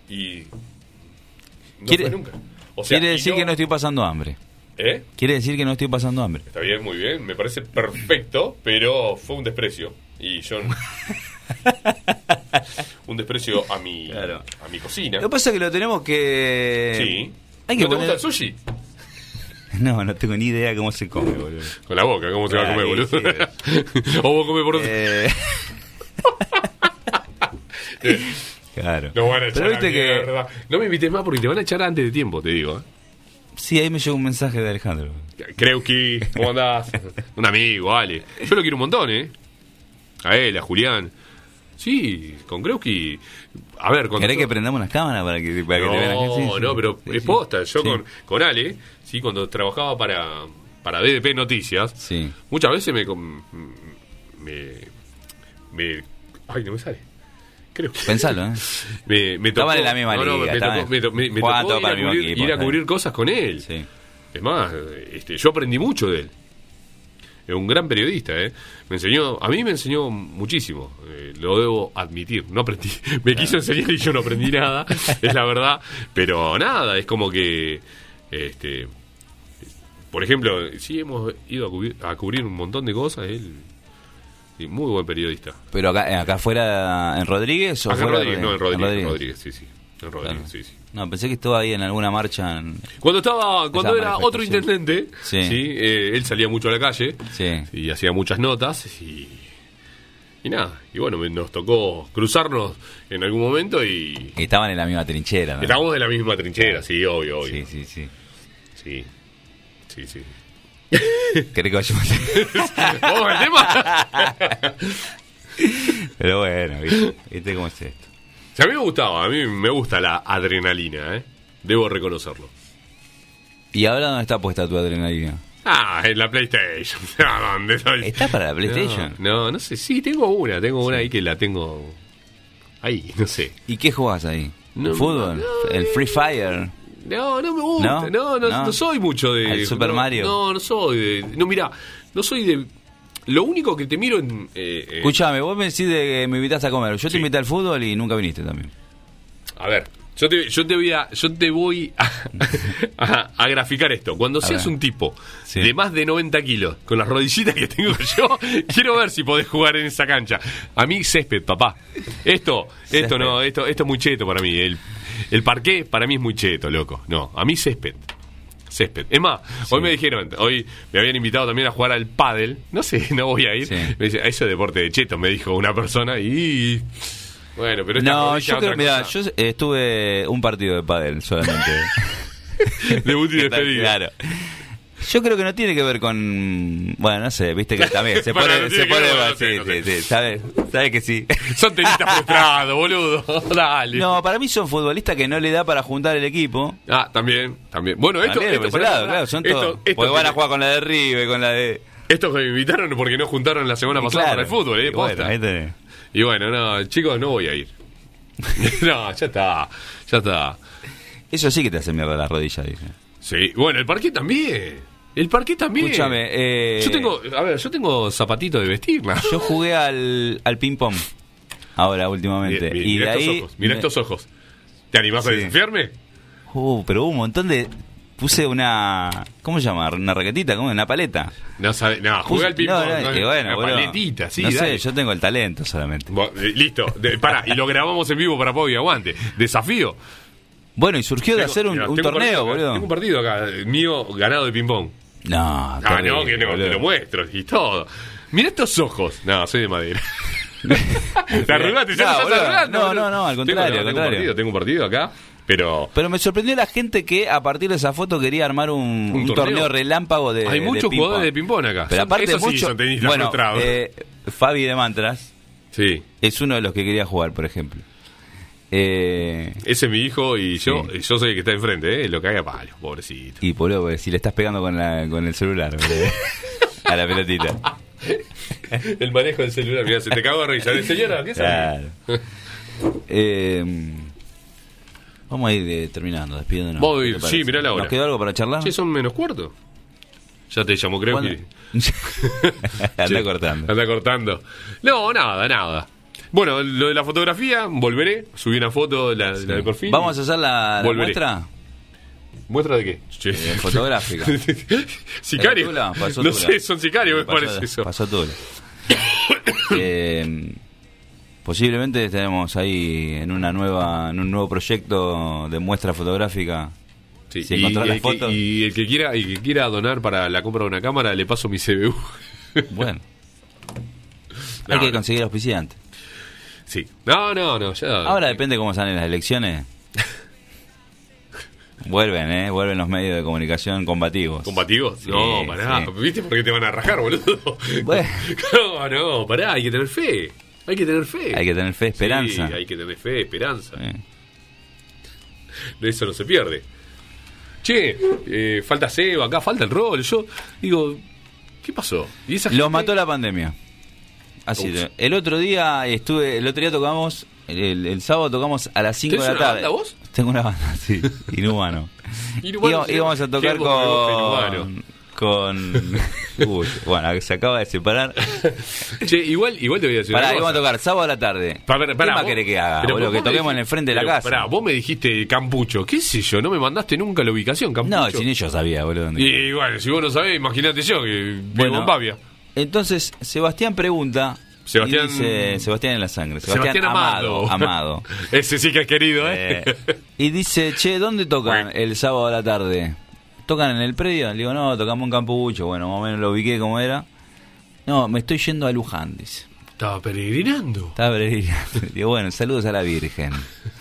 Y no fue nunca. O sea, quiere decir que no estoy pasando hambre. ¿Eh? Quiere decir que no estoy pasando hambre. Está bien, muy bien. Me parece perfecto, pero fue un desprecio. Y yo... un desprecio a mi cocina. Lo que pasa es que lo tenemos que... Sí. Hay que ¿No te poner... gusta el sushi? No tengo ni idea cómo se come, boludo. Con la boca, ¿cómo se va a comer, boludo? Sí. O vos comés por otro. Claro. No van a echar Pero viste que... verdad. No me invites más porque te van a echar antes de tiempo, te digo. Sí, ahí me llegó un mensaje de Alejandro. Kreuski, ¿cómo andás? Un amigo, vale. Yo lo quiero un montón, A él, a Julián. Sí, con Kreuski. A ver, cuando. ¿Querés que prendamos unas cámaras para que te vean la gente? Sí, No, pero sí, es posta. Yo sí. con Ale, sí, cuando trabajaba para DDP Noticias, Sí. muchas veces ay, no me sale. Creo que. Pensalo, Me tocó. Estaban en la misma liga, me tocó jugaban todos para el mismo ir equipo, a cubrir cosas con él. Sí. Es más, yo aprendí mucho de él. Es un gran periodista, a mí me enseñó muchísimo, lo debo admitir. No aprendí, me quiso enseñar y yo no aprendí nada, es la verdad. Pero nada, es como que, por ejemplo, sí hemos ido a cubrir un montón de cosas. Él, sí, muy buen periodista. Pero acá afuera en Rodríguez o Acá en fuera Rodríguez, no, en Rodríguez, sí. En Rodríguez, Claro. sí. No, pensé que estuvo ahí en alguna marcha. Cuando era manifestación. otro intendente, Sí. él salía mucho a la calle, Sí. y hacía muchas notas y nada, y bueno, nos tocó cruzarnos en algún momento y Y estaban en la misma trinchera, ¿no? estábamos de la misma trinchera, sí, obvio. Sí. Sí. ¿Querés que vayamos? ¿Vamos al tema? Pero bueno, ¿viste cómo es esto? Sí, a mí me gusta la adrenalina, debo reconocerlo. ¿Y ahora dónde está puesta tu adrenalina? En la PlayStation. ¿Dónde estoy? ¿Está para la PlayStation? No sé, sí, tengo una ahí que la tengo ahí, no sé. ¿Y qué jugás ahí? No, ¿Fútbol? no, ¿El Free Fire? No me gusta. No soy mucho de. ¿Al Super Mario? No soy de. No, mira, no soy de. Lo único que te miro en. Escuchame, vos me decís de que me invitaste a comer. Yo te invité al fútbol y nunca viniste también. A ver, yo te voy a graficar esto. Cuando seas ver. un tipo Sí. de más de 90 kilos, con las rodillitas que tengo yo, quiero ver si podés jugar en esa cancha. A mí, césped, papá. Esto es muy cheto para mí. El parqué para mí es muy cheto, loco. No, a mí césped. Es más, hoy me habían invitado también a jugar al pádel. No sé, no voy a ir. Sí. Me dice, eso es deporte de cheto, me dijo una persona. Y bueno, pero esta No, rodilla yo otra creo, mirá, cosa. yo estuve un partido de pádel solamente. Debut y despedida. Claro. Yo creo que no tiene que ver con... Bueno, no sé, viste que también se Bueno, pone... no tiene que ver, no sé. Sí, sabes que sí. Son tenistas frustrados, boludo. Dale. No, para mí son futbolistas que no le da para juntar el equipo. También. Bueno, esto También, por ese lado, claro, son todos. Porque van a jugar con la de River, con la de... Estos que me invitaron porque no juntaron la semana pasada Claro. para el fútbol, Y posta. bueno, ahí tenés. Y bueno, no, chicos, no voy a ir. No, ya está. Eso sí que te hace mierda las rodillas, dice. Sí, bueno, el parqué también. Escúchame, yo tengo zapatitos de vestir, ¿no? yo jugué al ping-pong ahora últimamente. Y de ahí... Mira estos ojos. ¿Te animás a Sí. desafiarme? Pero hubo un montón de... Puse una... ¿Cómo se llama? Una raquetita, ¿cómo? Una paleta. No, jugué al ping-pong. Y bueno, una boludo, paletita, sí, no dale. sé, yo tengo el talento solamente. Listo, pará, y lo grabamos en vivo para Pau y Aguante. Desafío. Bueno, y surgió de hacer un tengo torneo, partido acá, boludo. Tengo un partido acá, mío ganado de ping-pong. No, No, terrible, que te boludo. lo muestro y todo. Mira estos ojos. No, soy de madera. Te arrugaste, ya No, no estás boludo. arrugando. No, boludo. no, al contrario, al contrario. Tengo un partido acá, pero... Pero me sorprendió la gente que a partir de esa foto quería armar un torneo relámpago de Hay muchos ping-pong. jugadores de ping-pong acá. Pero aparte Esos sí mucho, son tenistas bueno, frustrados. Fabi de Mantras Sí. es uno de los que quería jugar, por ejemplo. Ese es mi hijo y yo Sí. soy el que está enfrente, lo caga a palo, pobrecito. Y boludo, porque si le estás pegando con el celular, boludo, a la pelotita. El manejo del celular, mira, se te cago de risa. Señora, ¿qué Claro. sabe? Vamos a ir terminando, despidiéndonos. Voy, ¿Qué te sí, parece? mirá la hora. ¿Nos quedó algo para charlar? Che, son menos cuarto. Ya te llamo, creo ¿Cuándo? que... Anda cortando. Anda cortando. No, nada. Bueno, lo de la fotografía, volveré. Subí una foto, la de perfil. ¿Vamos a hacer la Volveré. muestra? ¿Muestra de qué? Fotográfica. ¿Sicario? Tula, pasó No Tula. sé, son sicarios, me parece eso. Pasó todo. Posiblemente estaremos ahí en un nuevo proyecto de muestra fotográfica Sí, Si y, encontrás las el que, fotos. y el que quiera donar para la compra de una cámara, le paso mi CBU. Bueno, No, hay que no. conseguir auspiciantes. Sí. No, ya. Ahora depende cómo salen las elecciones. Vuelven los medios de comunicación combativos. ¿Combativos? Sí, No, pará. sí. ¿Viste por qué te van a rajar, boludo? Bueno. No, pará, hay que tener fe. Hay que tener fe. Hay que tener fe, esperanza. Sí, hay que tener fe, esperanza. Sí. Eso no se pierde. Che, falta Seba, acá falta el rol. Yo digo, ¿qué pasó? ¿Y esa Los gente? mató la pandemia. Así. Ups. El otro día tocamos, el sábado tocamos a las 5 de ¿Tenés la una tarde. banda vos? Tengo una banda, sí, Inhumano. Inhumano, sí. Íbamos a tocar Tiempo de voz Inhumano. Uy, bueno, se acaba de separar. Che, igual te voy a decir Pará, una íbamos a cosa. tocar sábado a la tarde. Pará, ¿Qué más vos- querés que haga? pero Boludo? vos Que me toquemos en dijiste- el frente de la pero casa. Pará, vos me dijiste Campucho. ¿Qué sé yo? No me mandaste nunca la ubicación, Campucho. No, si ni yo sabía, boludo. dónde quedaba. Y bueno, si vos no sabés, imagínate yo que vivo Bueno, en Pavia. Entonces, Sebastián pregunta. Sebastián- y dice, Sebastián en la sangre. Sebastián Amado. Amado. Ese sí que es querido, ¿eh? Y dice, che, ¿dónde tocan Bueno. el sábado a la tarde? ¿Tocan en el predio? Le digo, no, tocamos en Campucho. Bueno, más o menos lo ubiqué como era. No, me estoy yendo a Luján, dice. Estaba peregrinando. Estaba peregrinando. Digo, bueno, saludos a la Virgen.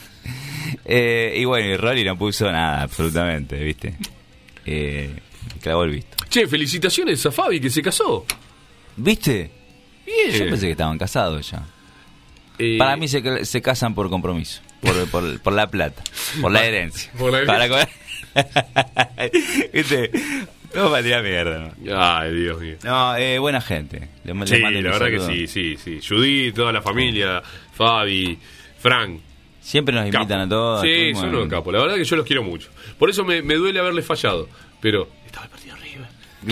Y bueno, y Rolly no puso nada, absolutamente, ¿viste? Clavó el visto. Che, felicitaciones a Fabi que se casó. ¿Viste? Bien. Yo pensé que estaban casados ya. Eh, Para mí se casan por compromiso, por la plata, por la herencia. Por la herencia. ¿Viste? No para tirar mierda, ¿no? Ay, Dios mío. No, buena gente. Le Sí, mando un la verdad saludo. que sí. Judith, toda la familia, Fabi, Frank. Siempre nos invitan Capo. a todos. Sí, estuvimos son en- unos capos. La verdad que yo los quiero mucho. Por eso me duele haberles fallado. Pero estaba el partido arriba.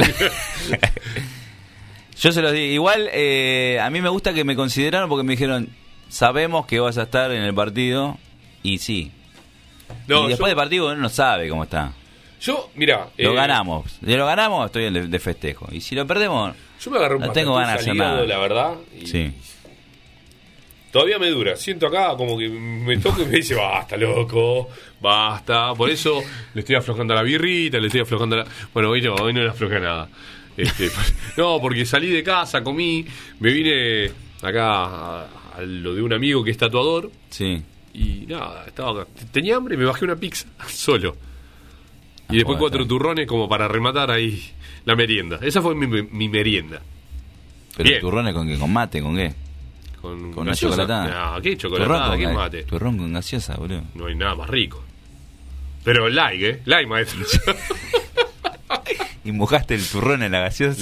Yo se los digo. Igual, a mí me gusta que me consideraron porque me dijeron, sabemos que vas a estar en el partido. Y sí. No, y después del partido uno no sabe cómo está. yo, mira. Lo ganamos. Si lo ganamos, estoy de festejo. Y si lo perdemos, Yo me agarré un No tengo patatús ganas de hacer aliado, nada. la verdad. Y sí. todavía me dura. Siento acá como que me toca y me dice, basta, loco, basta. Por eso le estoy aflojando a la birrita, le estoy aflojando a la... Bueno, hoy no le aflojé nada. No, porque salí de casa, comí, me vine acá a lo de un amigo que es tatuador Sí. y nada, estaba acá. Tenía hambre y me bajé una pizza solo. Y Ah, después bueno, 4 está bien. turrones como para rematar ahí la merienda. Esa fue mi merienda. Pero Bien. turrones con qué, con mate, con qué. Con Con una gaseosa. chocolatada. No, ¿qué Turrón chocolatada? con ¿Qué ga- mate? Turrón con gaseosa, boludo. No hay nada más rico. Pero like, like, maestro. ¿Y mojaste el turrón en la gaseosa?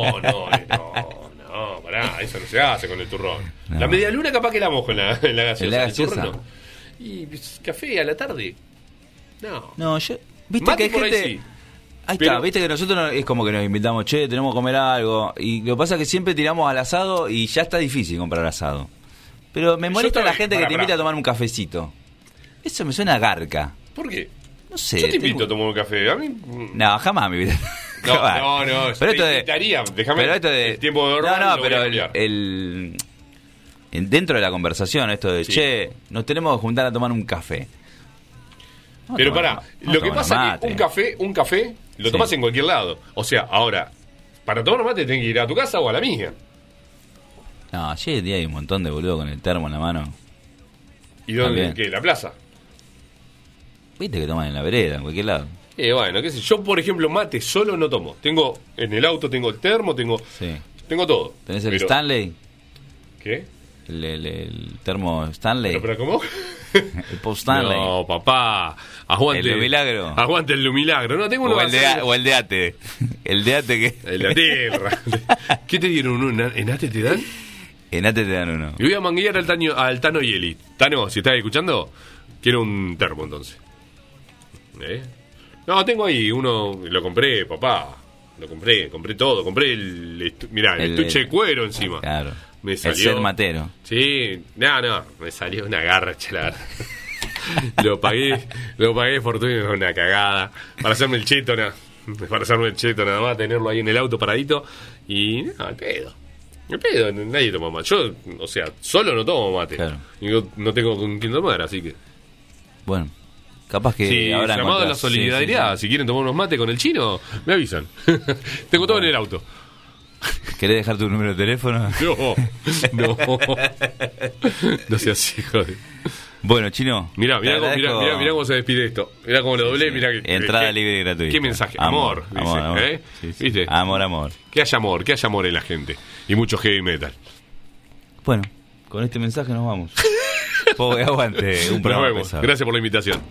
No, pará, eso no se hace con el turrón. No. La media luna capaz que la mojo en la gaseosa. ¿En la el gaseosa? turrón no. Y café a la tarde. No. No, yo... ¿Viste Mate que hay por ahí gente... sí. Ahí Pero- está, viste que nosotros es como que nos invitamos, che, tenemos que comer algo. Y lo que pasa es que siempre tiramos al asado y ya está difícil comprar asado. Pero me Yo molesta la también, gente que pará, te pará. invita a tomar un cafecito. Eso me suena a garca. ¿Por qué? No sé. Yo te tengo- invito a tomar un café. A mí. No, jamás me invita. No, Jamás. no. Pero esto de... invitaría. Déjame Pero esto de... el tiempo de horror. No, lo voy a pero cambiar. dentro de la conversación, esto de, Sí. che, nos tenemos que juntar a tomar un café. Vamos a Pero tomar- pará, vamos a lo que tomar pasa es mate. que un café lo Sí. tomás en cualquier lado. O sea, ahora, para tomar mate tenés que ir a tu casa o a la mía. No, ayer el día hay un montón de boludo con el termo en la mano. ¿Y dónde? También. ¿Qué? ¿La plaza? Viste que toman en la vereda, en cualquier lado. Bueno, qué sé yo, por ejemplo, mate solo no tomo. Tengo, en el auto tengo el termo, tengo Sí. todo. ¿Tenés el Pero- Stanley? ¿Qué? El termo Stanley. ¿Pero cómo? El Pop Stanley. No, papá. Aguante. ¿El de Milagro? Aguante el de Milagro. No, tengo uno o, el de, vacío. o el de Ate. El de Ate que... El de la tierra. ¿Qué te dieron? ¿En Ate te dan? En Ate te dan uno. Y voy a manguear al Tano Yeli. Tano, si estás escuchando, quiero un termo entonces. No, tengo ahí uno, lo compré, papá. Lo compré todo. Compré mirá, el estuche de cuero encima. Claro. Me El salió. ser matero. Sí, no, me salió una garcha, la verdad. lo pagué fortuna, una cagada. Para hacerme el cheto, nada más, tenerlo ahí en el auto paradito. Y no, al pedo, nadie toma mate. Yo, o sea, solo no tomo mate. Claro. Y no tengo con quién tomar, así que. Bueno, Capaz que Sí, ahora llamado a la encontrás- solidaridad. sí. Si quieren tomar unos mates con el chino, me avisan. Tengo todo en el auto. ¿Querés dejar tu número de teléfono? No. No seas hijo de... Bueno, Chino. Mirá te agradezco. cómo se despide esto. Mirá cómo lo doblé, mirá que... Entrada libre y gratuita. ¿Qué mensaje? Amor, dice, amor. ¿eh? Sí, sí. ¿Viste? Amor. Que haya amor en la gente. Y mucho heavy metal. Bueno, con este mensaje nos vamos. Pobre aguante, un Nos programa vemos. pesado. Gracias por la invitación.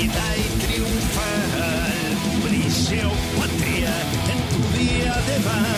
Patria en tu día de paz.